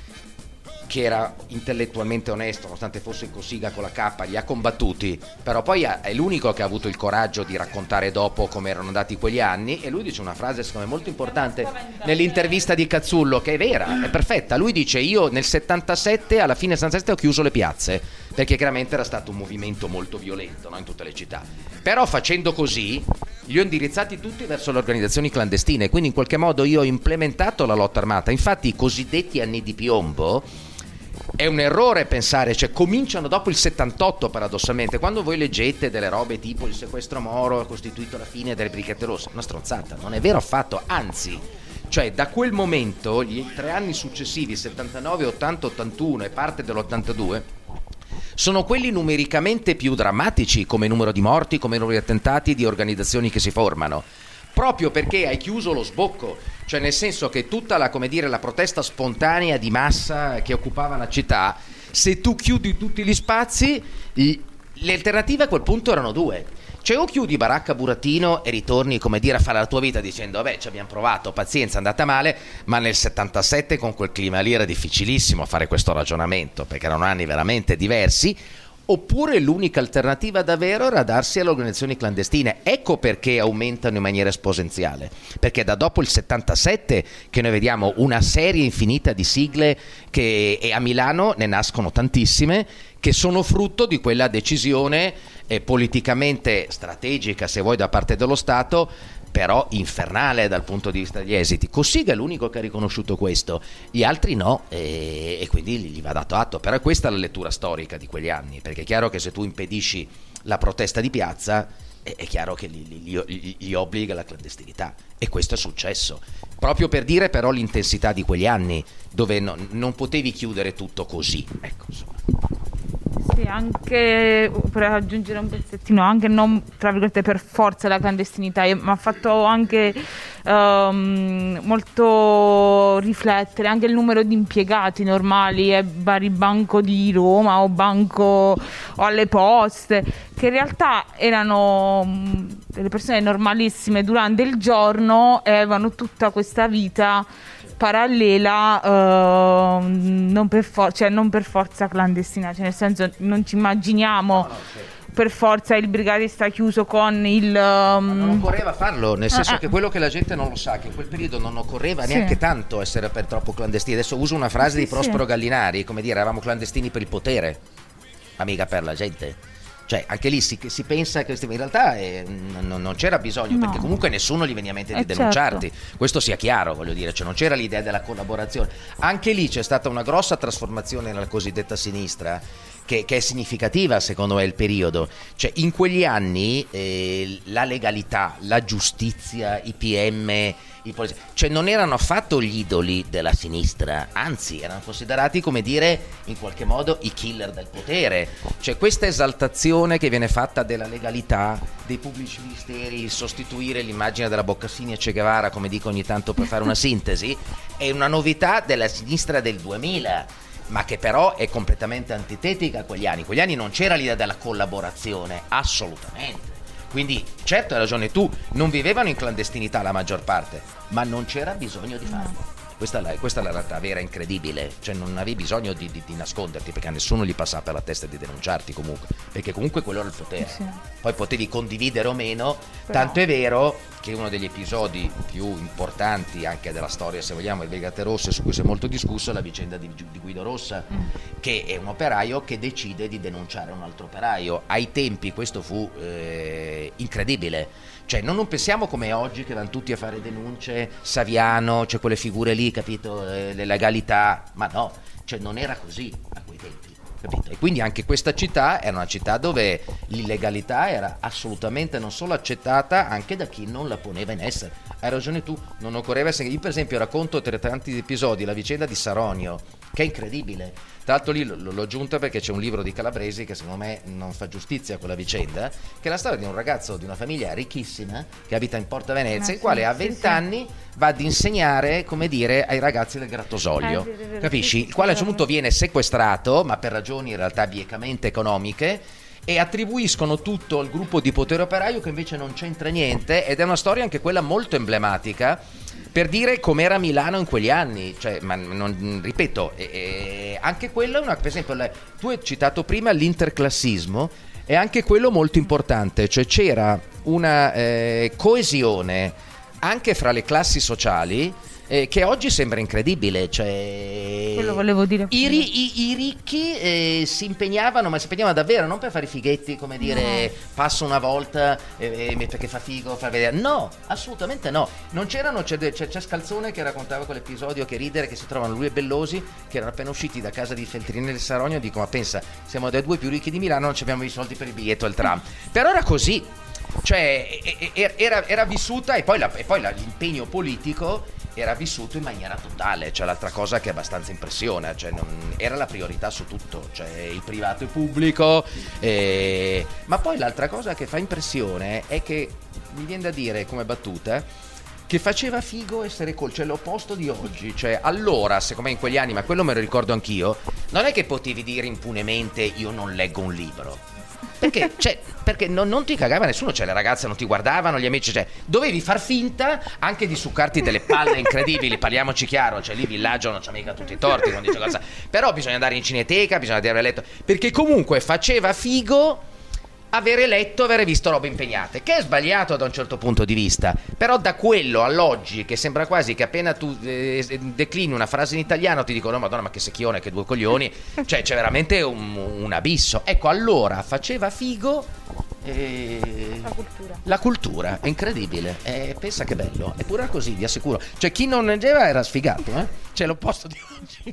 Speaker 2: che era intellettualmente onesto, nonostante fosse in Cossiga con la K, li ha combattuti, però poi è l'unico che ha avuto il coraggio di raccontare dopo come erano andati quegli anni. E lui dice una frase secondo me molto importante nell'intervista di Cazzullo, che è vera, è perfetta. Lui dice: io nel settantasette, alla fine del settantasette ho chiuso le piazze, perché chiaramente era stato un movimento molto violento, no, in tutte le città, però facendo così li ho indirizzati tutti verso le organizzazioni clandestine, quindi in qualche modo io ho implementato la lotta armata. Infatti i cosiddetti anni di piombo è un errore pensare, cioè cominciano dopo il settantotto paradossalmente. Quando voi leggete delle robe tipo il sequestro Moro ha costituito la fine delle Brigate Rosse, una stronzata, non è vero affatto, anzi, cioè da quel momento gli tre anni successivi, settantanove, ottanta, ottantuno e parte dell'ottantadue, sono quelli numericamente più drammatici come numero di morti, come numero di attentati, di organizzazioni che si formano, proprio perché hai chiuso lo sbocco, cioè nel senso che tutta la, come dire, la protesta spontanea di massa che occupava la città, se tu chiudi tutti gli spazi, le alternative a quel punto erano due: cioè o chiudi Baracca Burattino e ritorni, come dire, a fare la tua vita dicendo vabbè ci abbiamo provato, pazienza, è andata male, ma nel settantasette con quel clima lì era difficilissimo fare questo ragionamento, perché erano anni veramente diversi. Oppure l'unica alternativa davvero era darsi alle organizzazioni clandestine. Ecco perché aumentano in maniera esponenziale, perché da dopo il settantasette che noi vediamo una serie infinita di sigle che, e a Milano ne nascono tantissime, che sono frutto di quella decisione eh, politicamente strategica, se vuoi, da parte dello Stato, però infernale dal punto di vista degli esiti. Cossiga è l'unico che ha riconosciuto questo, gli altri no, e, e quindi gli va dato atto. Però è questa la lettura storica di quegli anni, perché è chiaro che se tu impedisci la protesta di piazza, è, è chiaro che li, li, li, li obbliga alla clandestinità, e questo è successo, proprio per dire però l'intensità di quegli anni, dove no, non potevi chiudere tutto così, ecco, insomma.
Speaker 3: Sì, anche per aggiungere un pezzettino, anche non tra virgolette per forza la clandestinità, ma ha fatto anche um, molto riflettere anche il numero di impiegati normali e vari banco di Roma o banco o alle poste, che in realtà erano um, delle persone normalissime durante il giorno e avevano tutta questa vita parallela, uh, non, per for- cioè non per forza clandestina, cioè nel senso non ci immaginiamo no, no, sì. per forza il brigadista chiuso con il... Um...
Speaker 2: non occorreva farlo, nel senso ah, che quello che la gente non lo sa, che in quel periodo non occorreva sì. neanche tanto essere per troppo clandestini. Adesso uso una frase sì, di Prospero sì. Gallinari, come dire, eravamo clandestini per il potere, ma mica per la gente. Cioè anche lì si, si pensa che in realtà eh, non, non c'era bisogno, no. perché comunque nessuno gli veniva in mente di eh denunciarti, certo. questo sia chiaro, voglio dire, cioè non c'era l'idea della collaborazione. Anche lì c'è stata una grossa trasformazione nella cosiddetta sinistra, che, che è significativa secondo me il periodo. Cioè in quegli anni eh, la legalità, la giustizia, i P M, i polizia, cioè non erano affatto gli idoli della sinistra, anzi erano considerati, come dire, in qualche modo i killer del potere. Cioè questa esaltazione che viene fatta della legalità, dei pubblici ministeri, sostituire l'immagine della Boccassini a Che Guevara, come dico ogni tanto per fare una sintesi, è una novità della sinistra del duemila, ma che però è completamente antitetica a quegli anni. In quegli anni non c'era l'idea della collaborazione, assolutamente. Quindi certo hai ragione tu, non vivevano in clandestinità la maggior parte, ma non c'era bisogno di farlo. Questa è la, questa è la realtà vera, incredibile, cioè non avevi bisogno di, di, di nasconderti, perché a nessuno gli passava per la testa di denunciarti comunque, perché comunque quello era il potere. Sì. Poi potevi condividere o meno, però... tanto è vero che uno degli episodi più importanti anche della storia, se vogliamo, le Brigate Rosse, su cui si è molto discusso, è la vicenda di, di Guido Rossa, mm. che è un operaio che decide di denunciare un altro operaio. Ai tempi questo fu eh, incredibile. Cioè non, non pensiamo come oggi che vanno tutti a fare denunce, Saviano, c'è cioè quelle figure lì, capito, eh, le legalità, ma no, cioè non era così a quei tempi, capito? E quindi anche questa città era una città dove l'illegalità era assolutamente non solo accettata, anche da chi non la poneva in essere. Hai ragione tu, non occorreva essere... Io per esempio racconto tra tanti episodi la vicenda di Saronio, che è incredibile. Tra l'altro lì l'ho aggiunta perché c'è un libro di Calabresi che secondo me non fa giustizia a quella vicenda, che è la storia di un ragazzo di una famiglia ricchissima che abita in Porta Venezia, ah, il quale sì, a vent'anni sì, sì. va ad insegnare, come dire, ai ragazzi del Grattosoglio, eh, vero, capisci? Il quale a un certo punto viene sequestrato, ma per ragioni in realtà biecamente economiche, e attribuiscono tutto al gruppo di potere operaio, che invece non c'entra niente, ed è una storia anche quella molto emblematica per dire com'era Milano in quegli anni. Cioè, ma non, ripeto, eh, anche quello è una, per esempio, la, tu hai citato prima l'interclassismo, è anche quello molto importante, cioè c'era una eh, coesione anche fra le classi sociali eh, che oggi sembra incredibile. Cioè,
Speaker 3: quello volevo dire.
Speaker 2: I, i, i ricchi eh, si impegnavano, ma si impegnavano davvero, non per fare i fighetti, come dire, no. passo una volta eh, perché fa figo, fa vedere. No, assolutamente no. Non c'erano, c'è, c'è, c'è Scalzone che raccontava quell'episodio, che ridere, che si trovano lui e Bellosi, che erano appena usciti da casa di Feltrinelli e Sarogno, dico, ma pensa, siamo dai due più ricchi di Milano, non abbiamo i soldi per il biglietto al tram. Però era così. Cioè era, era vissuta, e poi, la, e poi la, l'impegno politico era vissuto in maniera totale. Cioè l'altra cosa che abbastanza impressiona, cioè non, era la priorità su tutto, cioè il privato e pubblico, eh, ma poi l'altra cosa che fa impressione è che mi viene da dire come battuta che faceva figo essere col, cioè l'opposto di oggi. Cioè allora, secondo me in quegli anni, ma quello me lo ricordo anch'io, non è che potevi dire impunemente io non leggo un libro, perché, cioè, perché non, non ti cagava nessuno, cioè le ragazze non ti guardavano, gli amici, cioè dovevi far finta anche di succarti delle palle incredibili, parliamoci chiaro, cioè lì Villaggio non c'ha mica tutti i torti, non dice cosa, però bisogna andare in cineteca, bisogna aver letto, perché comunque faceva figo avere letto, avere visto robe impegnate, che è sbagliato da un certo punto di vista, però da quello all'oggi, che sembra quasi che appena tu eh, declini una frase in italiano ti dicono, no madonna, ma che secchione, che due coglioni, cioè c'è veramente un, un abisso. Ecco, allora faceva figo E...
Speaker 3: La cultura.
Speaker 2: La cultura, è incredibile. E pensa che bello. Eppure così, vi assicuro. Cioè, chi non leggeva era sfigato, eh? Cioè, l'opposto di oggi.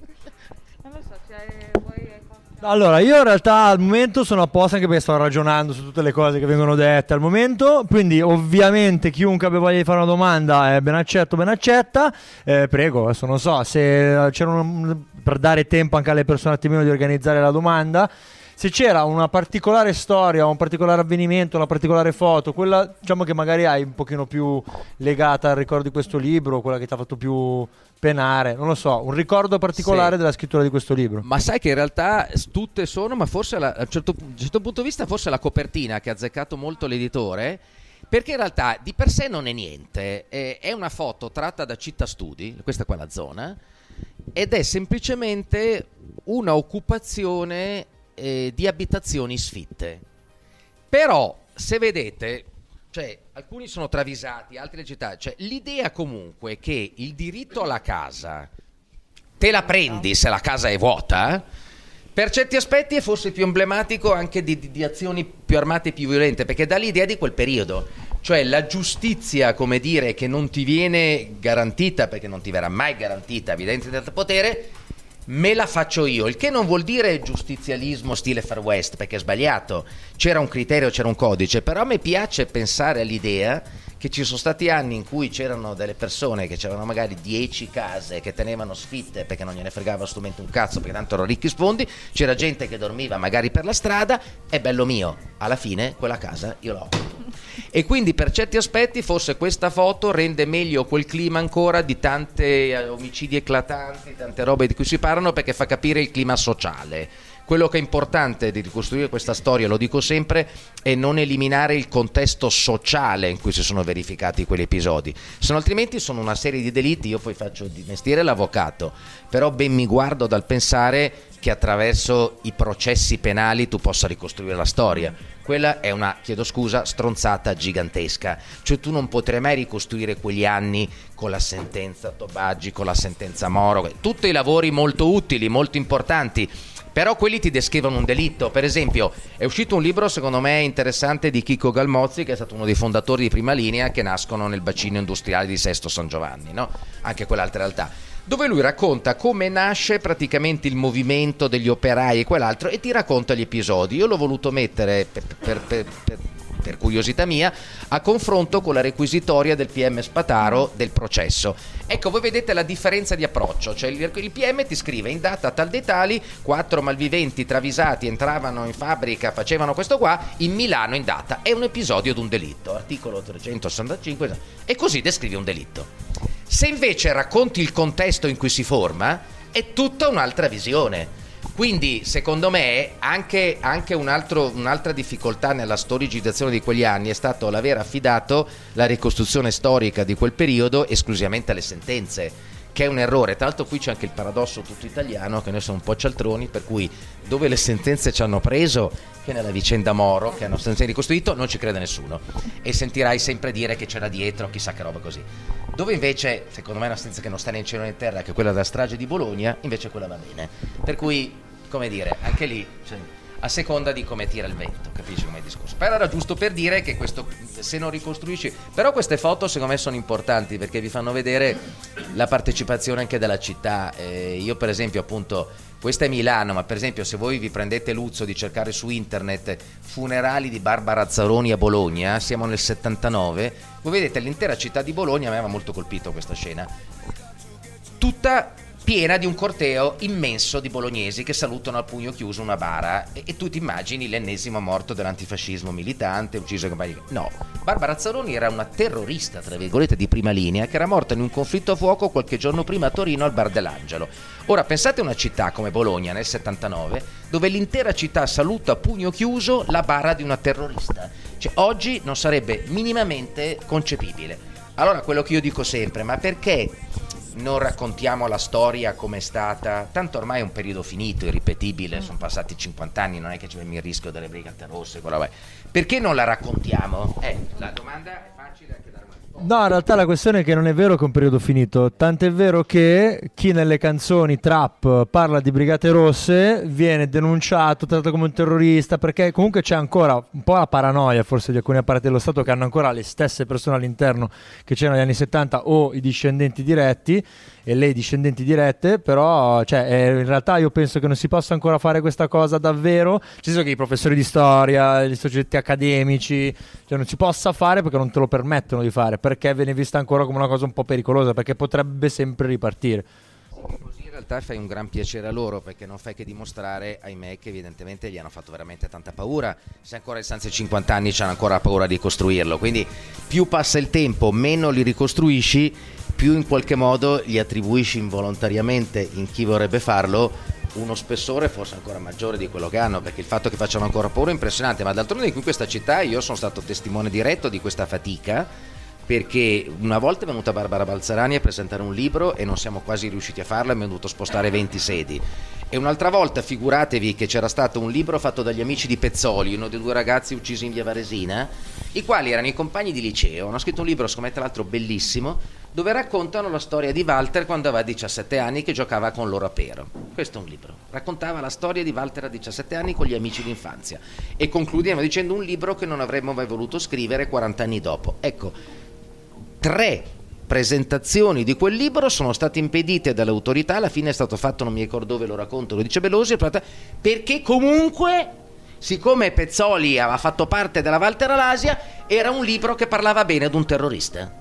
Speaker 3: Non lo so, cioè, vuoi...
Speaker 1: Allora, io in realtà al momento sono a posto anche perché sto ragionando su tutte le cose che vengono dette al momento, quindi ovviamente chiunque abbia voglia di fare una domanda è ben accetto, ben accetta. Eh, prego, adesso non so se c'era un, per dare tempo anche alle persone un attimino di organizzare la domanda. Se c'era una particolare storia, un particolare avvenimento, una particolare foto, quella diciamo che magari hai un pochino più legata al ricordo di questo libro, quella che ti ha fatto più penare, non lo so, un ricordo particolare
Speaker 2: sì.
Speaker 1: della scrittura di questo libro.
Speaker 2: Ma sai che in realtà tutte sono, ma forse la, a un certo, a un certo punto di vista forse la copertina che ha azzeccato molto l'editore, perché in realtà di per sé non è niente, è, è una foto tratta da Città Studi, questa qua è la zona, ed è semplicemente una occupazione eh, di abitazioni sfitte. Però se vedete, cioè alcuni sono travisati, altri città, cioè l'idea comunque che il diritto alla casa te la prendi se la casa è vuota, per certi aspetti è forse più emblematico anche di, di, di azioni più armate e più violente, perché dà l'idea di quel periodo, cioè la giustizia, come dire, che non ti viene garantita, perché non ti verrà mai garantita evidente del potere, me la faccio io, il che non vuol dire giustizialismo stile Far West, perché è sbagliato, c'era un criterio, c'era un codice, però a me piace pensare all'idea che ci sono stati anni in cui c'erano delle persone che c'erano magari dieci case che tenevano sfitte perché non gliene fregava strumento un cazzo, perché tanto erano ricchi sfondi, c'era gente che dormiva magari per la strada, è bello mio, alla fine quella casa io l'ho. E quindi per certi aspetti forse questa foto rende meglio quel clima ancora di tante omicidi eclatanti, tante robe di cui si parlano, perché fa capire il clima sociale. Quello che è importante di ricostruire questa storia, lo dico sempre, è non eliminare il contesto sociale in cui si sono verificati quegli episodi, se no altrimenti sono una serie di delitti. Io poi faccio di mestiere l'avvocato, però ben mi guardo dal pensare che attraverso i processi penali tu possa ricostruire la storia. Quella è una, chiedo scusa, stronzata gigantesca, cioè tu non potrai mai ricostruire quegli anni con la sentenza Tobaggi, con la sentenza Moro, tutti i lavori molto utili, molto importanti, però quelli ti descrivono un delitto. Per esempio è uscito un libro secondo me interessante di Chico Galmozzi, che è stato uno dei fondatori di Prima Linea, che nascono nel bacino industriale di Sesto San Giovanni, no? Anche quell'altra realtà, dove lui racconta come nasce praticamente il movimento degli operai e quell'altro, e ti racconta gli episodi. Io l'ho voluto mettere per, per, per, per, per curiosità mia a confronto con la requisitoria del P M Spataro del processo. Ecco, voi vedete la differenza di approccio, cioè il, il P M ti scrive in data tal dei tali quattro malviventi travisati entravano in fabbrica, facevano questo qua in Milano in data, è un episodio di un delitto, articolo trecentosessantacinque, e così descrivi un delitto. Se invece racconti il contesto in cui si forma, è tutta un'altra visione. Quindi secondo me anche, anche un altro, un'altra difficoltà nella storicizzazione di quegli anni è stato l'aver affidato la ricostruzione storica di quel periodo esclusivamente alle sentenze, che è un errore. Tra l'altro qui c'è anche il paradosso tutto italiano, che noi siamo un po' cialtroni, per cui dove le sentenze ci hanno preso, che nella vicenda Moro, che hanno sentenze ricostruito, non ci crede nessuno, e sentirai sempre dire che c'era dietro chissà che roba così. Dove invece, secondo me, è una sentenza che non sta né in cielo né in terra, che è quella della strage di Bologna, invece quella va bene. Per cui, come dire, anche lì, cioè, a seconda di come tira il vento, capisci come è il discorso. Però era giusto per dire che questo, se non ricostruisci, però queste foto secondo me sono importanti perché vi fanno vedere la partecipazione anche della città. Eh, io per esempio appunto, questa è Milano, ma per esempio se voi vi prendete l'uzzo di cercare su internet funerali di Barbara Azzaroni a Bologna, siamo nel settantanove, voi vedete l'intera città di Bologna, a me aveva molto colpito questa scena, tutta piena di un corteo immenso di bolognesi che salutano a pugno chiuso una bara, e, e tu ti immagini l'ennesimo morto dell'antifascismo militante ucciso in... No, Barbara Azzaroni era una terrorista tra virgolette di prima linea che era morta in un conflitto a fuoco qualche giorno prima a Torino al Bar dell'Angelo. Ora pensate a una città come Bologna nel settantanove dove l'intera città saluta a pugno chiuso la bara di una terrorista, cioè oggi non sarebbe minimamente concepibile. Allora quello che io dico sempre, ma perché non raccontiamo la storia come è stata? Tanto ormai è un periodo finito, irripetibile, sono passati cinquanta anni, non è che c'è il rischio delle Brigate Rosse, quella vai. Perché non la raccontiamo? Eh, la domanda è facile anche da armare.
Speaker 1: No, in realtà la questione è che non è vero che è un periodo finito, tant'è vero che chi nelle canzoni trap parla di Brigate Rosse viene denunciato, trattato come un terrorista, perché comunque c'è ancora un po' la paranoia forse di alcune parti dello Stato che hanno ancora le stesse persone all'interno che c'erano negli anni settanta o i discendenti diretti e le discendenti dirette, però cioè, eh, in realtà io penso che non si possa ancora fare questa cosa davvero, ci sono che i professori di storia, gli soggetti accademici, cioè non si possa fare perché non te lo permettono di fare, perché viene vista ancora come una cosa un po' pericolosa, perché potrebbe sempre ripartire.
Speaker 2: Così in realtà fai un gran piacere a loro, perché non fai che dimostrare, ahimè, che evidentemente gli hanno fatto veramente tanta paura. Se ancora a distanza di cinquanta anni c'hanno ancora paura di costruirlo, quindi più passa il tempo meno li ricostruisci, più in qualche modo gli attribuisci involontariamente in chi vorrebbe farlo uno spessore forse ancora maggiore di quello che hanno, perché il fatto che facciano ancora paura è impressionante. Ma d'altronde in questa città io sono stato testimone diretto di questa fatica, perché una volta è venuta Barbara Balzerani a presentare un libro e non siamo quasi riusciti a farlo, abbiamo dovuto spostare venti sedi, e un'altra volta figuratevi che c'era stato un libro fatto dagli amici di Pezzoli, uno dei due ragazzi uccisi in via Varesina, i quali erano i compagni di liceo, hanno scritto un libro secondo me tra l'altro bellissimo, dove raccontano la storia di Walter quando aveva diciassette anni, che giocava con loro a Pero. Questo è un libro, raccontava la storia di Walter a diciassette anni con gli amici d'infanzia, e concludeva dicendo un libro che non avremmo mai voluto scrivere quaranta anni dopo. Ecco, tre presentazioni di quel libro sono state impedite dalle autorità, alla fine è stato fatto, non mi ricordo dove, lo racconto, lo dice Belosi, perché comunque, siccome Pezzoli aveva fatto parte della Walter Alasia, era un libro che parlava bene ad un terrorista.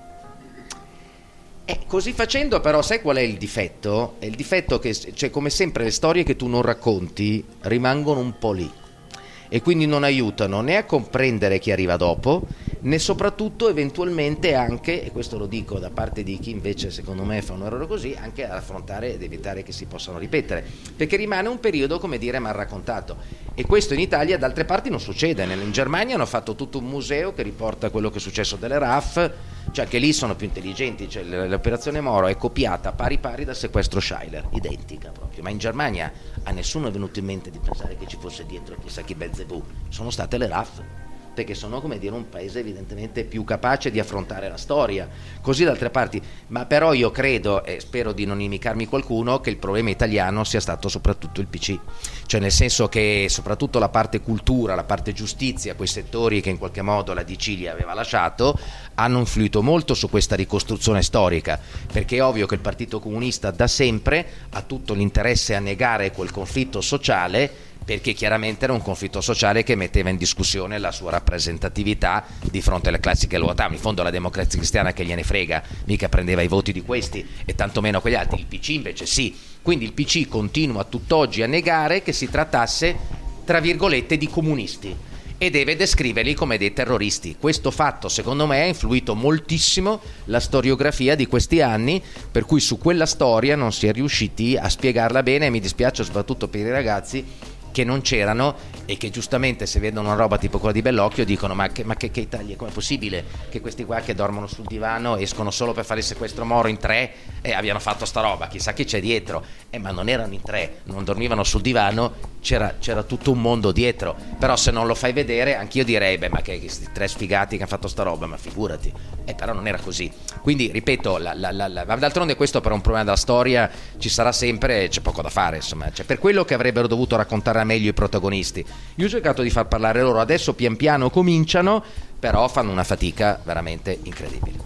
Speaker 2: E così facendo però sai qual è il difetto? È il difetto che, cioè, come sempre le storie che tu non racconti rimangono un po' lì, e quindi non aiutano né a comprendere chi arriva dopo, né soprattutto eventualmente anche, e questo lo dico da parte di chi invece secondo me fa un errore così, anche ad affrontare ed evitare che si possano ripetere, perché rimane un periodo, come dire, mal raccontato. E questo in Italia, da altre parti non succede. In Germania hanno fatto tutto un museo che riporta quello che è successo delle R A F, cioè che lì sono più intelligenti, cioè l'operazione Moro è copiata pari pari dal sequestro Schuyler, identica proprio, ma in Germania a nessuno è venuto in mente di pensare che ci fosse dietro chissà chi Belzebù, sono state le R A F, perché sono, come dire, un paese evidentemente più capace di affrontare la storia, così da altre parti. Ma però io credo, e spero di non inimicarmi qualcuno, che il problema italiano sia stato soprattutto il P C, cioè nel senso che soprattutto la parte cultura, la parte giustizia, quei settori che in qualche modo la D C gli aveva lasciato, hanno influito molto su questa ricostruzione storica, perché è ovvio che il Partito Comunista da sempre ha tutto l'interesse a negare quel conflitto sociale, perché chiaramente era un conflitto sociale che metteva in discussione la sua rappresentatività di fronte alle classi che lo votavano. In fondo la Democrazia Cristiana che gliene frega, mica prendeva i voti di questi e tantomeno quegli altri. Il P C invece sì, quindi il P C continua a tutt'oggi a negare che si trattasse tra virgolette di comunisti e deve descriverli come dei terroristi. Questo fatto secondo me ha influito moltissimo la storiografia di questi anni, per cui su quella storia non si è riusciti a spiegarla bene, e mi dispiace soprattutto per i ragazzi che non c'erano e che giustamente se vedono una roba tipo quella di Bellocchio dicono ma che, ma che, che Italia, com'è possibile che questi qua che dormono sul divano escono solo per fare il sequestro Moro in tre e abbiano fatto sta roba, chissà chi c'è dietro. Eh, ma non erano in tre, non dormivano sul divano, c'era, c'era tutto un mondo dietro. Però se non lo fai vedere anch'io direi beh ma che questi tre sfigati che hanno fatto sta roba, ma figurati. Eh, però non era così. Quindi ripeto, la, la, la, la, d'altronde questo per un problema della storia ci sarà sempre, c'è poco da fare, insomma, cioè, per quello che avrebbero dovuto raccontare meglio i protagonisti. Io ho cercato di far parlare loro, adesso pian piano cominciano, però fanno una fatica veramente incredibile.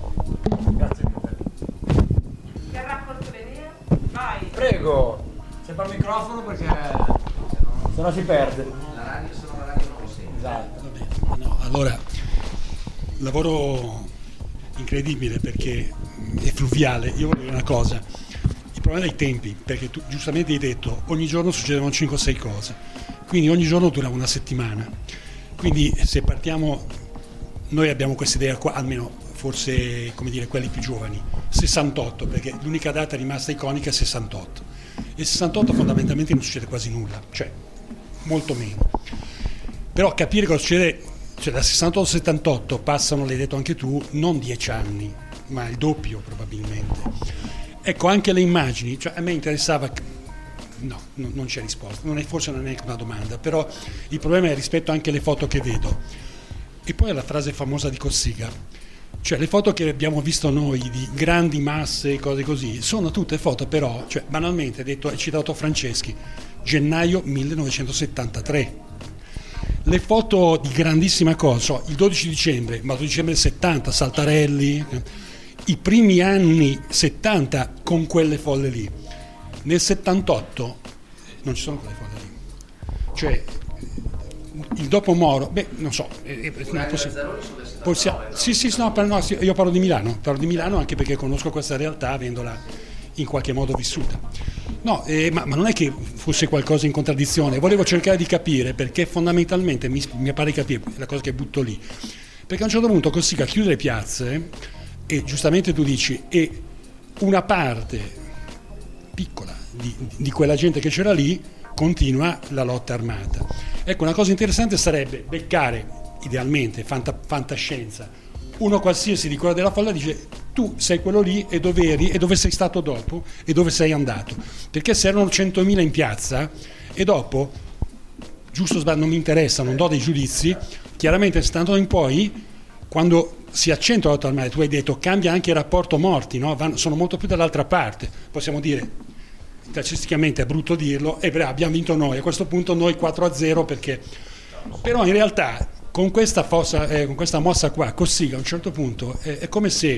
Speaker 1: Grazie. Vai. Prego, sempre al microfono perché se no si perde.
Speaker 2: La radio, se no la radio non lo sente.
Speaker 4: Esatto. No, allora, lavoro incredibile perché è fluviale. Io voglio dire una cosa. Il problema dei tempi, perché tu giustamente hai detto ogni giorno succedevano cinque o sei cose, quindi ogni giorno durava una settimana, quindi se partiamo, noi abbiamo questa idea qua, almeno forse come dire quelli più giovani, sessantotto, perché l'unica data rimasta iconica è sessantotto, e sessantotto fondamentalmente non succede quasi nulla, cioè molto meno, però capire cosa succede, cioè da sessantotto al settantotto passano, l'hai detto anche tu, non dieci anni, ma il doppio probabilmente. Ecco, anche le immagini, cioè a me interessava, no, no, non c'è risposta, non è, forse non è una domanda, però il problema è rispetto anche alle foto che vedo. E poi la frase famosa di Cossiga, Cioè le foto che abbiamo visto noi di grandi masse e cose così sono tutte foto però, cioè banalmente detto, hai citato Franceschi, gennaio millenovecentosettantatré. Le foto di grandissima cosa, so, il dodici dicembre, ma dodici dicembre del settanta, Saltarelli, i primi anni settanta con quelle folle lì. Nel settantotto non ci sono quelle folle lì. Cioè il dopo Moro, beh, non so, è, è, non è possibile. Possiamo, sì, sì, no, no, sì, io parlo di Milano, parlo di Milano anche perché conosco questa realtà avendola in qualche modo vissuta. No, eh, ma, ma non è che fosse qualcosa in contraddizione, volevo cercare di capire perché fondamentalmente mi, mi pare di capire la cosa che butto lì. Perché a un certo punto Cossiga chiude le piazze e giustamente tu dici, e una parte piccola di, di quella gente che c'era lì continua la lotta armata. Ecco, una cosa interessante sarebbe beccare, idealmente, fanta, fantascienza, uno qualsiasi di quella della folla dice tu sei quello lì e dove eri e dove sei stato dopo e dove sei andato, perché se erano centomila in piazza e dopo, giusto o sbaglio, non mi interessa, non do dei giudizi, chiaramente stando in poi, quando si accentua la lotta armata, tu hai detto cambia anche il rapporto morti, no? Vanno, sono molto più dall'altra parte, possiamo dire calcisticamente è brutto dirlo, e beh, abbiamo vinto noi, a questo punto noi quattro a zero, perché però in realtà con questa, fossa, eh, con questa mossa qua Cossiga a un certo punto eh, è come se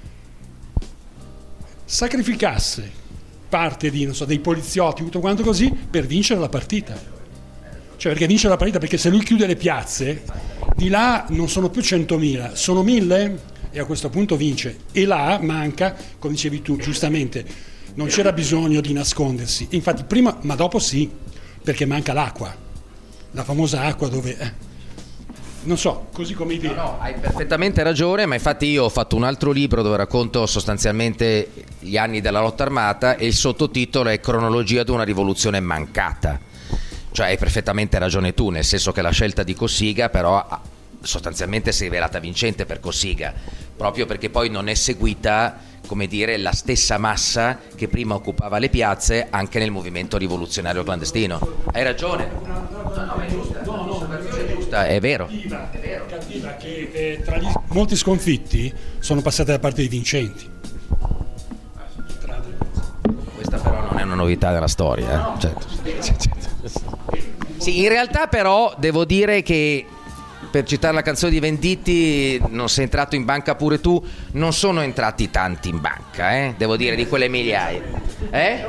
Speaker 4: sacrificasse parte di, non so, dei poliziotti, tutto quanto così, per vincere la partita. Cioè perché vincere la partita, perché se lui chiude le piazze di là non sono più centomila, sono mille e a questo punto vince, e là manca, come dicevi tu giustamente, non c'era bisogno di nascondersi, infatti prima, ma dopo sì, perché manca l'acqua, la famosa acqua dove, eh, non so, così come idea.
Speaker 2: No, no, hai perfettamente ragione, ma infatti io ho fatto un altro libro dove racconto sostanzialmente gli anni della lotta armata e il sottotitolo è Cronologia di una rivoluzione mancata. Cioè hai perfettamente ragione tu, nel senso che la scelta di Cossiga però sostanzialmente si è rivelata vincente per Cossiga, proprio perché poi non è seguita, come dire, la stessa massa che prima occupava le piazze anche nel movimento rivoluzionario clandestino. Hai ragione. No, no, è giusta. No, no, è giusta, è vero.
Speaker 4: Cattiva, è vero. Cattiva che eh, tra gli molti sconfitti sono passate da parte dei vincenti.
Speaker 2: Questa però non è una novità della storia, eh. Certo. Sì, in realtà però devo dire che, per citare la canzone di Venditti, non sei entrato in banca pure tu, non sono entrati tanti in banca, eh? Devo dire, di quelle migliaia, eh?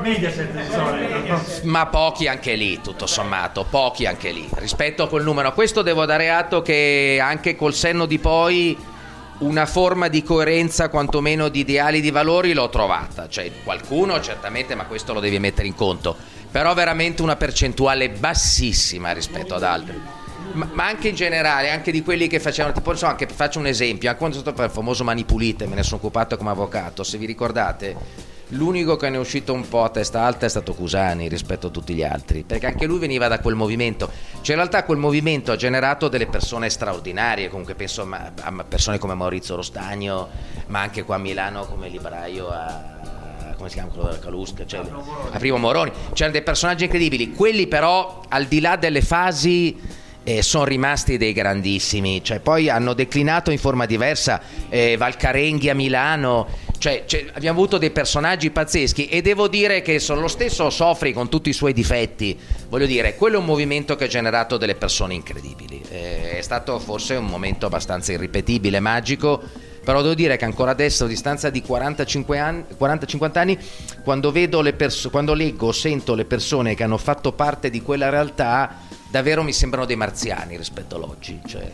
Speaker 2: Ma pochi anche lì, tutto sommato, pochi anche lì, rispetto a quel numero. Questo devo dare atto che anche col senno di poi una forma di coerenza, quantomeno di ideali, di valori, l'ho trovata. Cioè qualcuno certamente, ma questo lo devi mettere in conto, però veramente una percentuale bassissima rispetto ad altri. Ma, ma anche in generale, anche di quelli che facevano, tipo, so, anche faccio un esempio, anche quando sono stato per il famoso Mani Pulite, me ne sono occupato come avvocato, se vi ricordate, l'unico che ne è uscito un po' a testa alta è stato Cusani rispetto a tutti gli altri, perché anche lui veniva da quel movimento. Cioè in realtà quel movimento ha generato delle persone straordinarie, comunque penso a, a persone come Maurizio Rostagno, ma anche qua a Milano come libraio a... come si chiama quello della Calusca, cioè, a Primo Moroni, c'erano dei personaggi incredibili, quelli però al di là delle fasi eh, sono rimasti dei grandissimi, cioè poi hanno declinato in forma diversa, eh, Valcarenghi a Milano, cioè, cioè abbiamo avuto dei personaggi pazzeschi, e devo dire che sono lo stesso Sofri con tutti i suoi difetti, voglio dire, quello è un movimento che ha generato delle persone incredibili, eh, è stato forse un momento abbastanza irripetibile, magico. Però devo dire che ancora adesso, a distanza di quarantacinque anni, quaranta cinquanta anni, quando vedo le perso- quando leggo, sento le persone che hanno fatto parte di quella realtà, davvero mi sembrano dei marziani rispetto all'oggi. Cioè,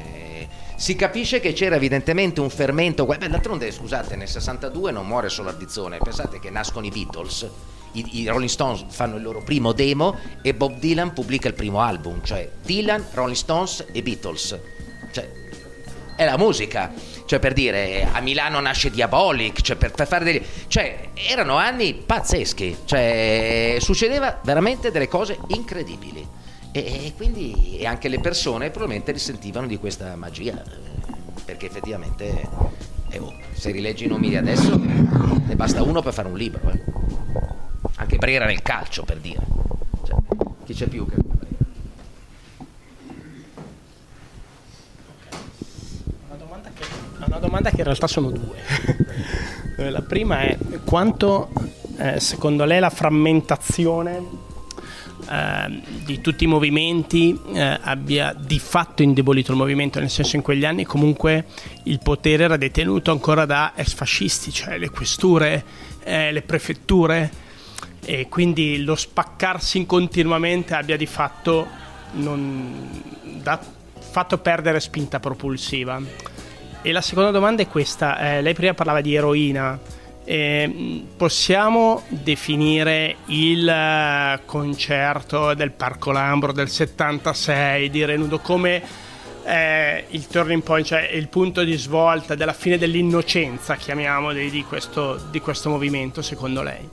Speaker 2: si capisce che c'era evidentemente un fermento. Beh, d'altronde, scusate, nel sessantadue non muore solo Ardizzone, pensate che nascono i Beatles, i, i Rolling Stones fanno il loro primo demo e Bob Dylan pubblica il primo album, cioè Dylan, Rolling Stones e Beatles. Cioè, è la musica. Cioè, per dire, a Milano nasce Diabolic, cioè per, per fare dei, cioè erano anni pazzeschi, cioè succedeva veramente delle cose incredibili, e, e quindi e anche le persone probabilmente risentivano di questa magia, perché effettivamente eh, oh, se rileggi i nomi di adesso ne basta uno per fare un libro, eh. Anche Brera nel calcio, per dire, cioè, chi c'è più che
Speaker 5: Una domanda domanda che in realtà sono due. La prima è quanto eh, secondo lei la frammentazione eh, di tutti i movimenti eh, abbia di fatto indebolito il movimento, nel senso in quegli anni comunque il potere era detenuto ancora da ex fascisti, cioè le questure, eh, le prefetture, e quindi lo spaccarsi continuamente abbia di fatto non da, fatto perdere spinta propulsiva. E la seconda domanda è questa, eh, lei prima parlava di eroina, eh, possiamo definire il uh, concerto del Parco Lambro del settantasei di Renudo come eh, il turning point, cioè il punto di svolta della fine dell'innocenza, chiamiamo, di, di, questo, di questo movimento, secondo lei?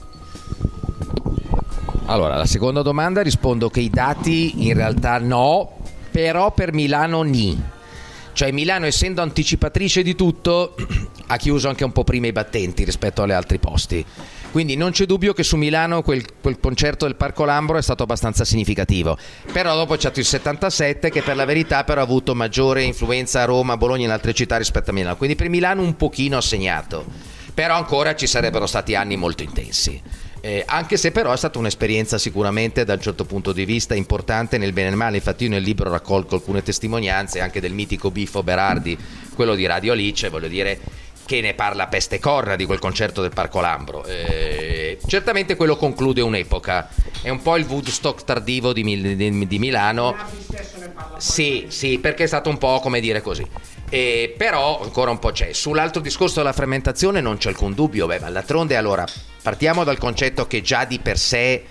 Speaker 2: Allora, la seconda domanda rispondo che i dati in realtà no, però per Milano ni. Cioè Milano, essendo anticipatrice di tutto, ha chiuso anche un po' prima i battenti rispetto agli altri posti. Quindi non c'è dubbio che su Milano quel, quel concerto del Parco Lambro è stato abbastanza significativo. Però dopo c'è stato il settantasette che per la verità però ha avuto maggiore influenza a Roma, a Bologna e in altre città rispetto a Milano. Quindi per Milano un pochino ha segnato. Però ancora ci sarebbero stati anni molto intensi. Eh, anche se però è stata un'esperienza sicuramente da un certo punto di vista importante nel bene e nel male. Infatti io nel libro raccolgo alcune testimonianze anche del mitico Biffo Berardi, quello di Radio Alice, voglio dire, che ne parla peste e corna di quel concerto del Parco Lambro. Eh, certamente quello conclude un'epoca, è un po' il Woodstock tardivo di, Mil- di, di Milano. Sì, sì, perché è stato un po' come dire così. Eh, però ancora un po' c'è. Sull'altro discorso della frammentazione non c'è alcun dubbio. Beh, ma d'altronde allora partiamo dal concetto che già di per sé eh,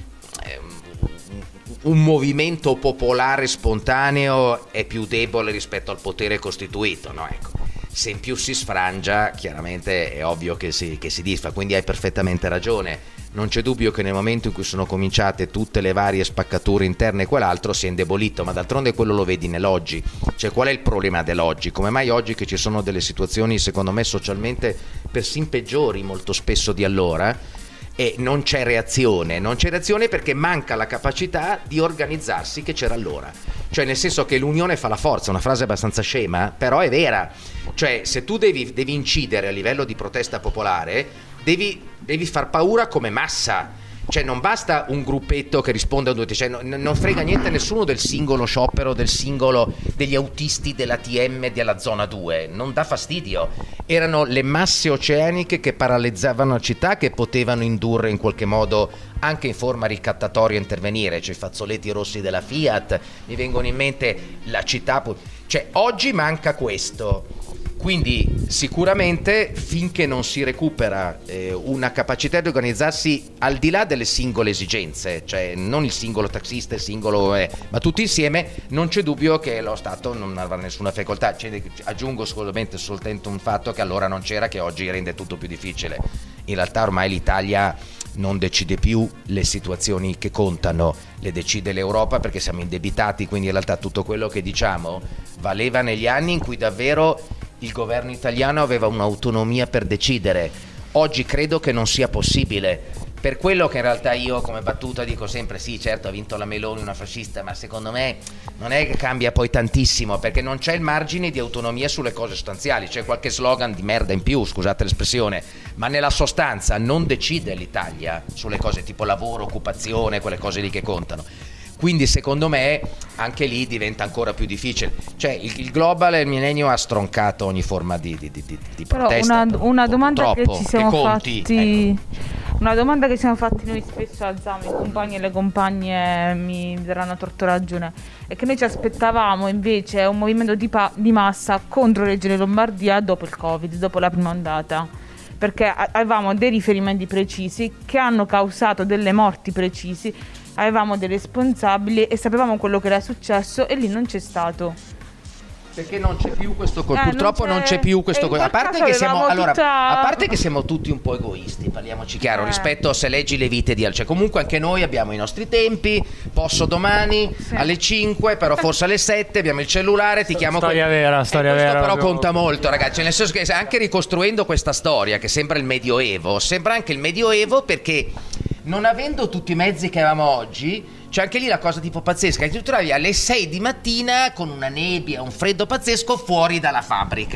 Speaker 2: un movimento popolare spontaneo è più debole rispetto al potere costituito, no? Ecco. Se in più si sfrangia, chiaramente è ovvio che si, che si disfa, quindi hai perfettamente ragione. Non c'è dubbio che nel momento in cui sono cominciate tutte le varie spaccature interne e quell'altro si è indebolito, ma d'altronde quello lo vedi nell'oggi. Cioè qual è il problema dell'oggi? Come mai oggi che ci sono delle situazioni secondo me socialmente persino peggiori molto spesso di allora e non c'è reazione? Non c'è reazione perché manca la capacità di organizzarsi che c'era allora. Cioè nel senso che l'unione fa la forza, una frase abbastanza scema, però è vera. Cioè se tu devi, devi incidere a livello di protesta popolare devi, devi far paura come massa. Cioè non basta un gruppetto che risponde a due, cioè non, non frega niente a nessuno del singolo sciopero, del singolo degli autisti della T M della zona due, non dà fastidio. Erano le masse oceaniche che paralizzavano la città, che potevano indurre in qualche modo anche in forma ricattatoria a intervenire. Cioè i fazzoletti rossi della Fiat, mi vengono in mente la città, cioè oggi manca questo. Quindi sicuramente finché non si recupera eh, una capacità di organizzarsi al di là delle singole esigenze, cioè non il singolo taxista, il singolo eh, ma tutti insieme, non c'è dubbio che lo Stato non avrà nessuna facoltà. Cioè, aggiungo solamente soltanto un fatto che allora non c'era, che oggi rende tutto più difficile. In realtà ormai l'Italia non decide più le situazioni che contano, le decide l'Europa perché siamo indebitati, quindi in realtà tutto quello che diciamo valeva negli anni in cui davvero il governo italiano aveva un'autonomia per decidere. Oggi credo che non sia possibile, per quello che in realtà io come battuta dico sempre sì, certo ha vinto la Meloni, una fascista, ma secondo me non è che cambia poi tantissimo, perché non c'è il margine di autonomia sulle cose sostanziali. C'è qualche slogan di merda in più, scusate l'espressione, ma nella sostanza non decide l'Italia sulle cose tipo lavoro, occupazione, quelle cose lì che contano. Quindi secondo me anche lì diventa ancora più difficile. Cioè il, il global e il millennio ha stroncato ogni forma di, di, di, di
Speaker 3: Però
Speaker 2: protesta.
Speaker 3: Una, una domanda che ci siamo
Speaker 2: che conti,
Speaker 3: fatti
Speaker 2: ecco.
Speaker 3: Una domanda che ci siamo fatti noi spesso al Zam, i compagni e le compagne mi daranno a torto ragione, è che noi ci aspettavamo invece un movimento di, pa- di massa contro Regione Lombardia dopo il Covid, dopo la prima ondata, perché avevamo dei riferimenti precisi che hanno causato delle morti precisi, avevamo dei responsabili e sapevamo quello che era successo, e lì non c'è stato.
Speaker 2: Perché non c'è più questo co-
Speaker 3: eh,
Speaker 2: purtroppo non c'è, non c'è più questo co- a parte che siamo allora
Speaker 3: tutta...
Speaker 2: a parte che siamo tutti un po' egoisti, parliamoci chiaro,
Speaker 3: eh.
Speaker 2: rispetto a se leggi le vite di altri. Cioè, comunque anche noi abbiamo i nostri tempi, posso domani sì. alle cinque, però forse alle sette abbiamo il cellulare, ti chiamo
Speaker 1: storia que- vera, storia
Speaker 2: questo
Speaker 1: vera.
Speaker 2: Però
Speaker 1: abbiamo...
Speaker 2: conta molto, ragazzi, cioè, nel senso che anche ricostruendo questa storia che sembra il Medioevo, sembra anche il Medioevo perché non avendo tutti i mezzi che avevamo oggi, c'è anche lì la cosa tipo pazzesca, che tu trovi alle sei di mattina con una nebbia, un freddo pazzesco fuori dalla fabbrica,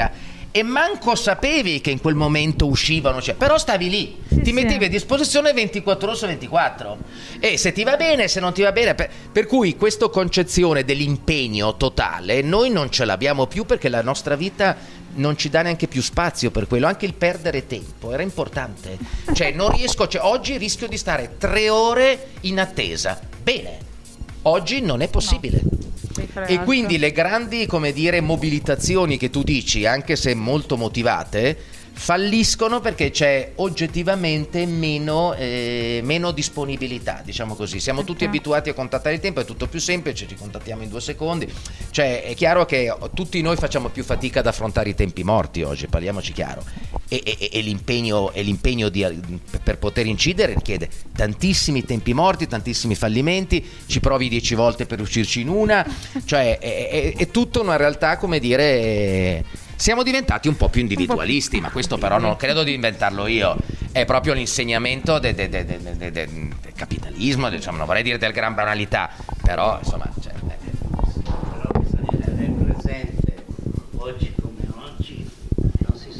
Speaker 2: e manco sapevi che in quel momento uscivano, cioè, però stavi lì,
Speaker 3: sì,
Speaker 2: ti mettevi
Speaker 3: sì.
Speaker 2: a disposizione ventiquattro ore su ventiquattro e se ti va bene, se non ti va bene, per, per cui questa concezione dell'impegno totale noi non ce l'abbiamo più, perché la nostra vita non ci dà neanche più spazio per quello. Anche il perdere tempo era importante, cioè non riesco, cioè, oggi rischio di stare tre ore in attesa, bene, oggi non è possibile.
Speaker 3: No.
Speaker 2: E quindi le grandi, come dire, mobilitazioni che tu dici, anche se molto motivate, falliscono perché c'è oggettivamente meno, eh, meno disponibilità, diciamo così. Siamo tutti abituati a contattare il tempo, è tutto più semplice, ci contattiamo in due secondi. Cioè è chiaro che tutti noi facciamo più fatica ad affrontare i tempi morti oggi, parliamoci chiaro. E, e, e l'impegno, e l'impegno di, per poter incidere richiede tantissimi tempi morti, tantissimi fallimenti, ci provi dieci volte per uscirci in una, cioè è, è, è tutta una realtà, come dire, siamo diventati un po' più individualisti, ma questo però non credo di inventarlo io, è proprio l'insegnamento del de, de, de, de, de, de capitalismo, diciamo, non vorrei dire del gran banalità, però insomma... Cioè,
Speaker 6: però bisogna tenere presente, oggi come oggi, non si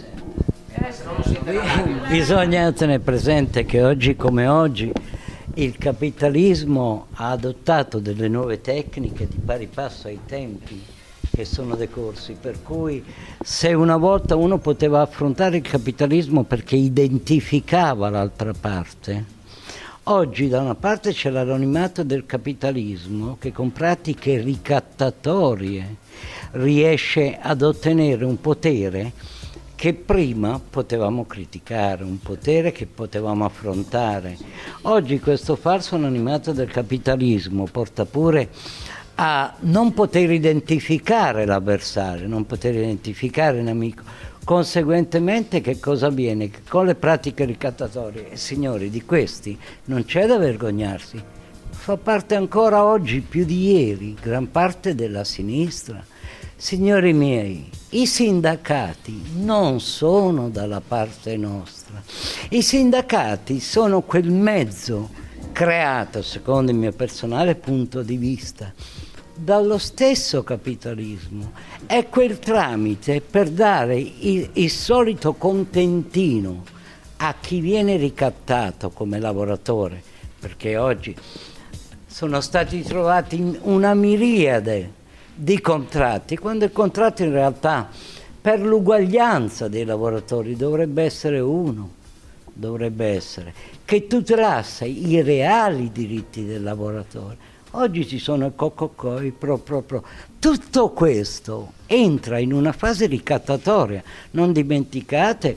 Speaker 6: sente. Bisogna tenere presente che oggi come oggi il capitalismo ha adottato delle nuove tecniche di pari passo ai tempi che sono decorsi, per cui se una volta uno poteva affrontare il capitalismo perché identificava l'altra parte, oggi da una parte c'è l'anonimato del capitalismo che con pratiche ricattatorie riesce ad ottenere un potere che prima potevamo criticare, un potere che potevamo affrontare. Oggi questo falso anonimato del capitalismo porta pure a non poter identificare l'avversario, non poter identificare il nemico. Conseguentemente che cosa avviene? Che con le pratiche ricattatorie, signori, di questi non c'è da vergognarsi, fa parte ancora oggi più di ieri gran parte della sinistra. Signori miei, i sindacati non sono dalla parte nostra, i sindacati sono quel mezzo creato, secondo il mio personale punto di vista, dallo stesso capitalismo, è quel tramite per dare il, il solito contentino a chi viene ricattato come lavoratore, perché oggi sono stati trovati una miriade di contratti, quando il contratto in realtà per l'uguaglianza dei lavoratori dovrebbe essere uno, dovrebbe essere che tutelasse i reali diritti del lavoratore. Oggi ci sono i co-co-co, i pro-pro-pro. Tutto questo entra in una fase ricattatoria. Non dimenticate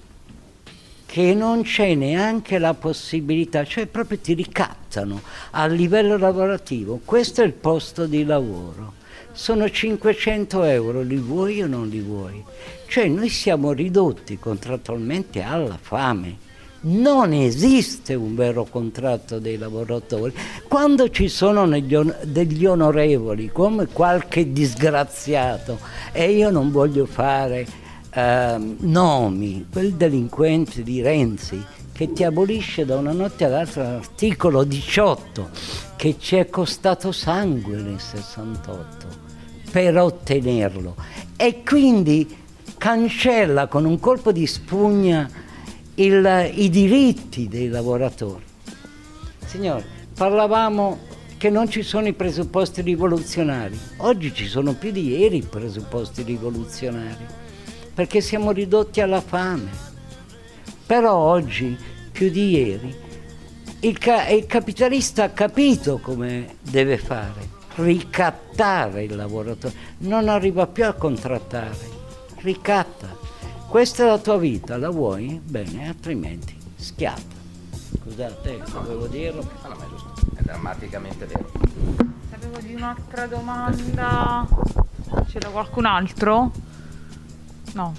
Speaker 6: che non c'è neanche la possibilità, cioè proprio ti ricattano a livello lavorativo. Questo è il posto di lavoro. Sono cinquecento euro, li vuoi o non li vuoi? Cioè noi siamo ridotti contrattualmente alla fame. Non esiste un vero contratto dei lavoratori. Quando ci sono on- degli onorevoli come qualche disgraziato, e io non voglio fare eh, nomi, quel delinquente di Renzi che ti abolisce da una notte all'altra l'articolo diciotto che ci è costato sangue nel sessantotto per ottenerlo, e quindi cancella con un colpo di spugna Il, i diritti dei lavoratori. Signori, parlavamo che non ci sono i presupposti rivoluzionari. Oggi ci sono più di ieri i presupposti rivoluzionari, perché siamo ridotti alla fame. Però oggi, più di ieri, il, ca- il capitalista ha capito come deve fare, ricattare il lavoratore. Non arriva più a contrattare, ricatta. Questa è la tua vita, la vuoi? Bene, altrimenti schiatta. Scusate, dovevo dirlo.
Speaker 2: Ah, no, ma è giusto, è drammaticamente vero.
Speaker 3: Sapevo di un'altra domanda. C'era qualcun altro? No.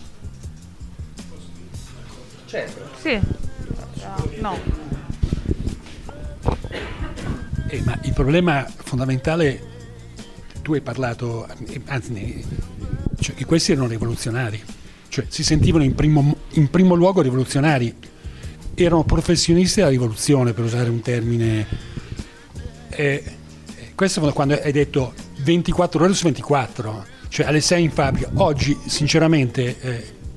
Speaker 2: Certo.
Speaker 3: Sì. No.
Speaker 4: Eh, ma il problema fondamentale, tu hai parlato, anzi, cioè che questi erano rivoluzionari. Cioè si sentivano in primo, in primo luogo rivoluzionari, erano professionisti della rivoluzione, per usare un termine. Eh, questo quando hai detto ventiquattro ore su ventiquattro, cioè alle sei in fabbrica. Oggi sinceramente eh,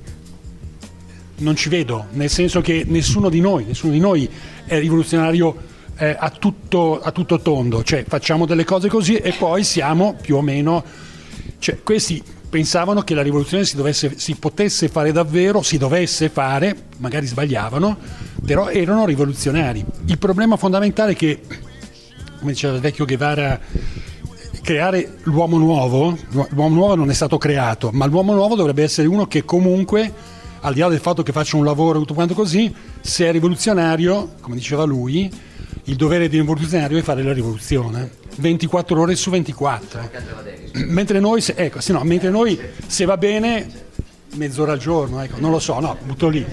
Speaker 4: non ci vedo, nel senso che nessuno di noi, nessuno di noi è rivoluzionario eh, a, tutto, a tutto tondo, cioè facciamo delle cose così e poi siamo più o meno, cioè, questi pensavano che la rivoluzione si, dovesse, si potesse fare davvero, si dovesse fare, magari sbagliavano, però erano rivoluzionari. Il problema fondamentale è che, come diceva il vecchio Guevara, creare l'uomo nuovo, l'uomo nuovo non è stato creato, ma l'uomo nuovo dovrebbe essere uno che comunque, al di là del fatto che faccia un lavoro tutto quanto così, se è rivoluzionario, come diceva lui, il dovere di un rivoluzionario è fare la rivoluzione ventiquattro ore su ventiquattro, mentre noi se, ecco, se no, mentre noi se va bene mezz'ora al giorno, ecco, non lo so, no, butto lì.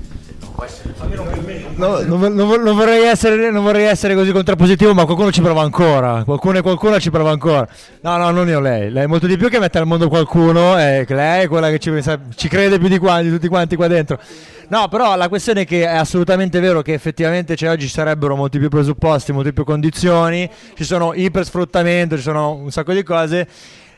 Speaker 1: No, non, non, non, vorrei essere, non vorrei essere così contrappositivo, ma qualcuno ci prova ancora. Qualcuno e qualcuno ci prova ancora. No, no, non io, lei. Lei è molto di più che mette al mondo qualcuno. E lei è quella che ci, ci crede più di quanti, tutti quanti qua dentro. No, però la questione è che è assolutamente vero che effettivamente cioè, oggi ci sarebbero molti più presupposti, molte più condizioni. Ci sono ipersfruttamento, ci sono un sacco di cose.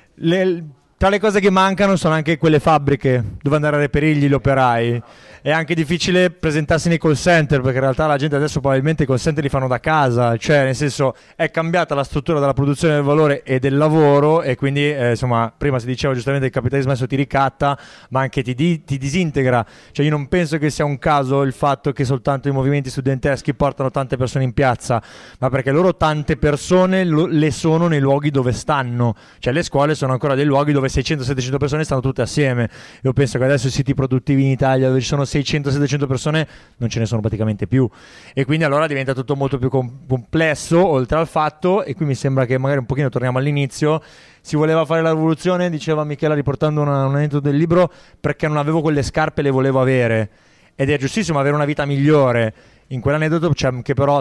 Speaker 1: Le, tra le cose che mancano sono anche quelle fabbriche dove andare a reperirgli gli operai. È anche difficile presentarsi nei call center, perché in realtà la gente adesso probabilmente i call center li fanno da casa, cioè nel senso è cambiata la struttura della produzione del valore e del lavoro, e quindi eh, insomma prima si diceva giustamente che il capitalismo adesso ti ricatta ma anche ti, di, ti disintegra. Cioè io non penso che sia un caso il fatto che soltanto i movimenti studenteschi portano tante persone in piazza, ma perché loro tante persone lo, le sono nei luoghi dove stanno, cioè le scuole sono ancora dei luoghi dove seicento settecento persone stanno tutte assieme. Io penso che adesso i siti produttivi in Italia dove ci sono seicento settecento persone non ce ne sono praticamente più, e quindi allora diventa tutto molto più com- complesso, oltre al fatto, e qui mi sembra che magari un pochino torniamo all'inizio, si voleva fare la rivoluzione, diceva Michela riportando una, un aneddoto del libro, perché non avevo quelle scarpe, le volevo avere, ed è giustissimo avere una vita migliore. In quell'aneddoto c'è che però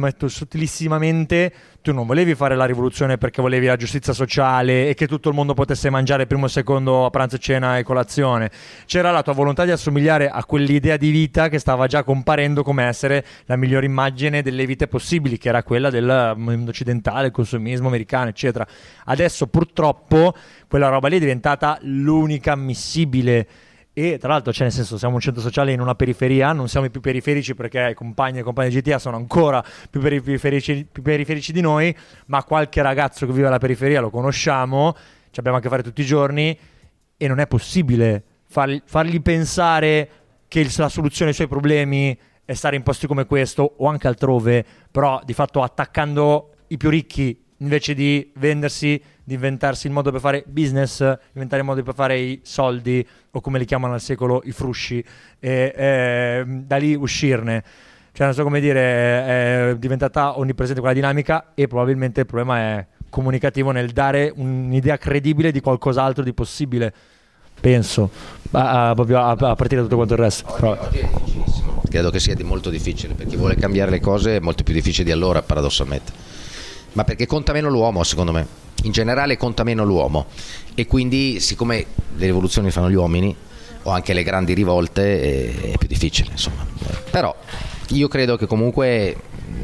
Speaker 1: sottilissimamente tu non volevi fare la rivoluzione perché volevi la giustizia sociale e che tutto il mondo potesse mangiare primo e secondo a pranzo, cena e colazione. C'era la tua volontà di assomigliare a quell'idea di vita che stava già comparendo come essere la migliore immagine delle vite possibili, che era quella del mondo occidentale, il consumismo americano, eccetera. Adesso purtroppo quella roba lì è diventata l'unica ammissibile. E tra l'altro, cioè nel senso, siamo un centro sociale in una periferia, non siamo i più periferici perché i compagni e compagni di G T A sono ancora più periferici, più periferici di noi, ma qualche ragazzo che vive alla periferia lo conosciamo, ci abbiamo a che fare tutti i giorni, e non è possibile fargli, fargli pensare che il, la soluzione ai suoi problemi è stare in posti come questo o anche altrove, però di fatto attaccando i più ricchi invece di vendersi, di inventarsi il modo per fare business, inventare il modo per fare i soldi, o come li chiamano al secolo i frusci, e eh, da lì uscirne. Cioè non so come dire, è diventata onnipresente quella dinamica, e probabilmente il problema è comunicativo nel dare un'idea credibile di qualcos'altro di possibile, penso, a, a, proprio a, a partire da tutto quanto il resto.
Speaker 2: Oggi, oggi è difficilissimo, credo che sia di molto difficile, per chi vuole cambiare le cose è molto più difficile di allora, paradossalmente. Ma perché conta meno l'uomo, secondo me. In generale conta meno l'uomo, e quindi siccome le rivoluzioni fanno gli uomini, o anche le grandi rivolte, è più difficile, insomma. Però io credo che comunque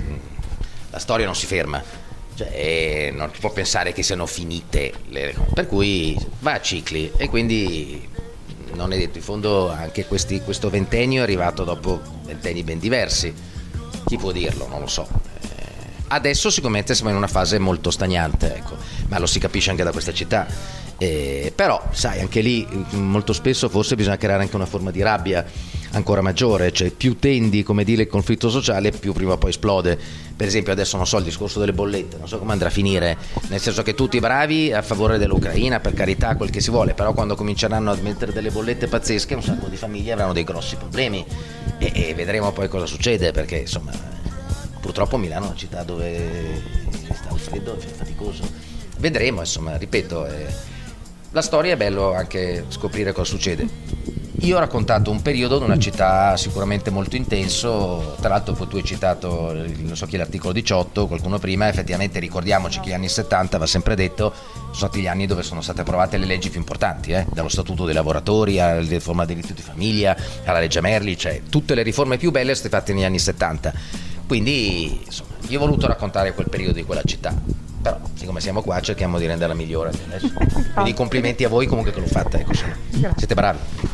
Speaker 2: la storia non si ferma, cioè non si può pensare che siano finite le... per cui va a cicli, e quindi non è detto, in fondo anche questi, questo ventennio è arrivato dopo ventenni ben diversi, chi può dirlo, non lo so. Adesso sicuramente siamo in una fase molto stagnante, ecco, ma lo si capisce anche da questa città, eh, però sai, anche lì molto spesso forse bisogna creare anche una forma di rabbia ancora maggiore, cioè più tendi, come dire, il conflitto sociale, più prima o poi esplode. Per esempio adesso non so, il discorso delle bollette, non so come andrà a finire, nel senso che tutti bravi a favore dell'Ucraina, per carità, quel che si vuole, però quando cominceranno a mettere delle bollette pazzesche un sacco di famiglie avranno dei grossi problemi, e, e vedremo poi cosa succede, perché insomma purtroppo Milano è una città dove sta il freddo, è faticoso. Vedremo, insomma, ripeto, eh, la storia è bello anche scoprire cosa succede. Io ho raccontato un periodo di una città sicuramente molto intenso, tra l'altro poi tu hai citato, non so chi, l'articolo diciotto, qualcuno prima, effettivamente ricordiamoci che gli anni settanta, va sempre detto, sono stati gli anni dove sono state approvate le leggi più importanti, eh, dallo statuto dei lavoratori alla riforma dei rifiuti di famiglia, alla legge Merli, cioè tutte le riforme più belle sono state fatte negli anni settanta. Quindi insomma, io ho voluto raccontare quel periodo di quella città, però siccome siamo qua cerchiamo di renderla migliore adesso. Quindi complimenti a voi comunque che l'ho fatta, ecco, siete bravi.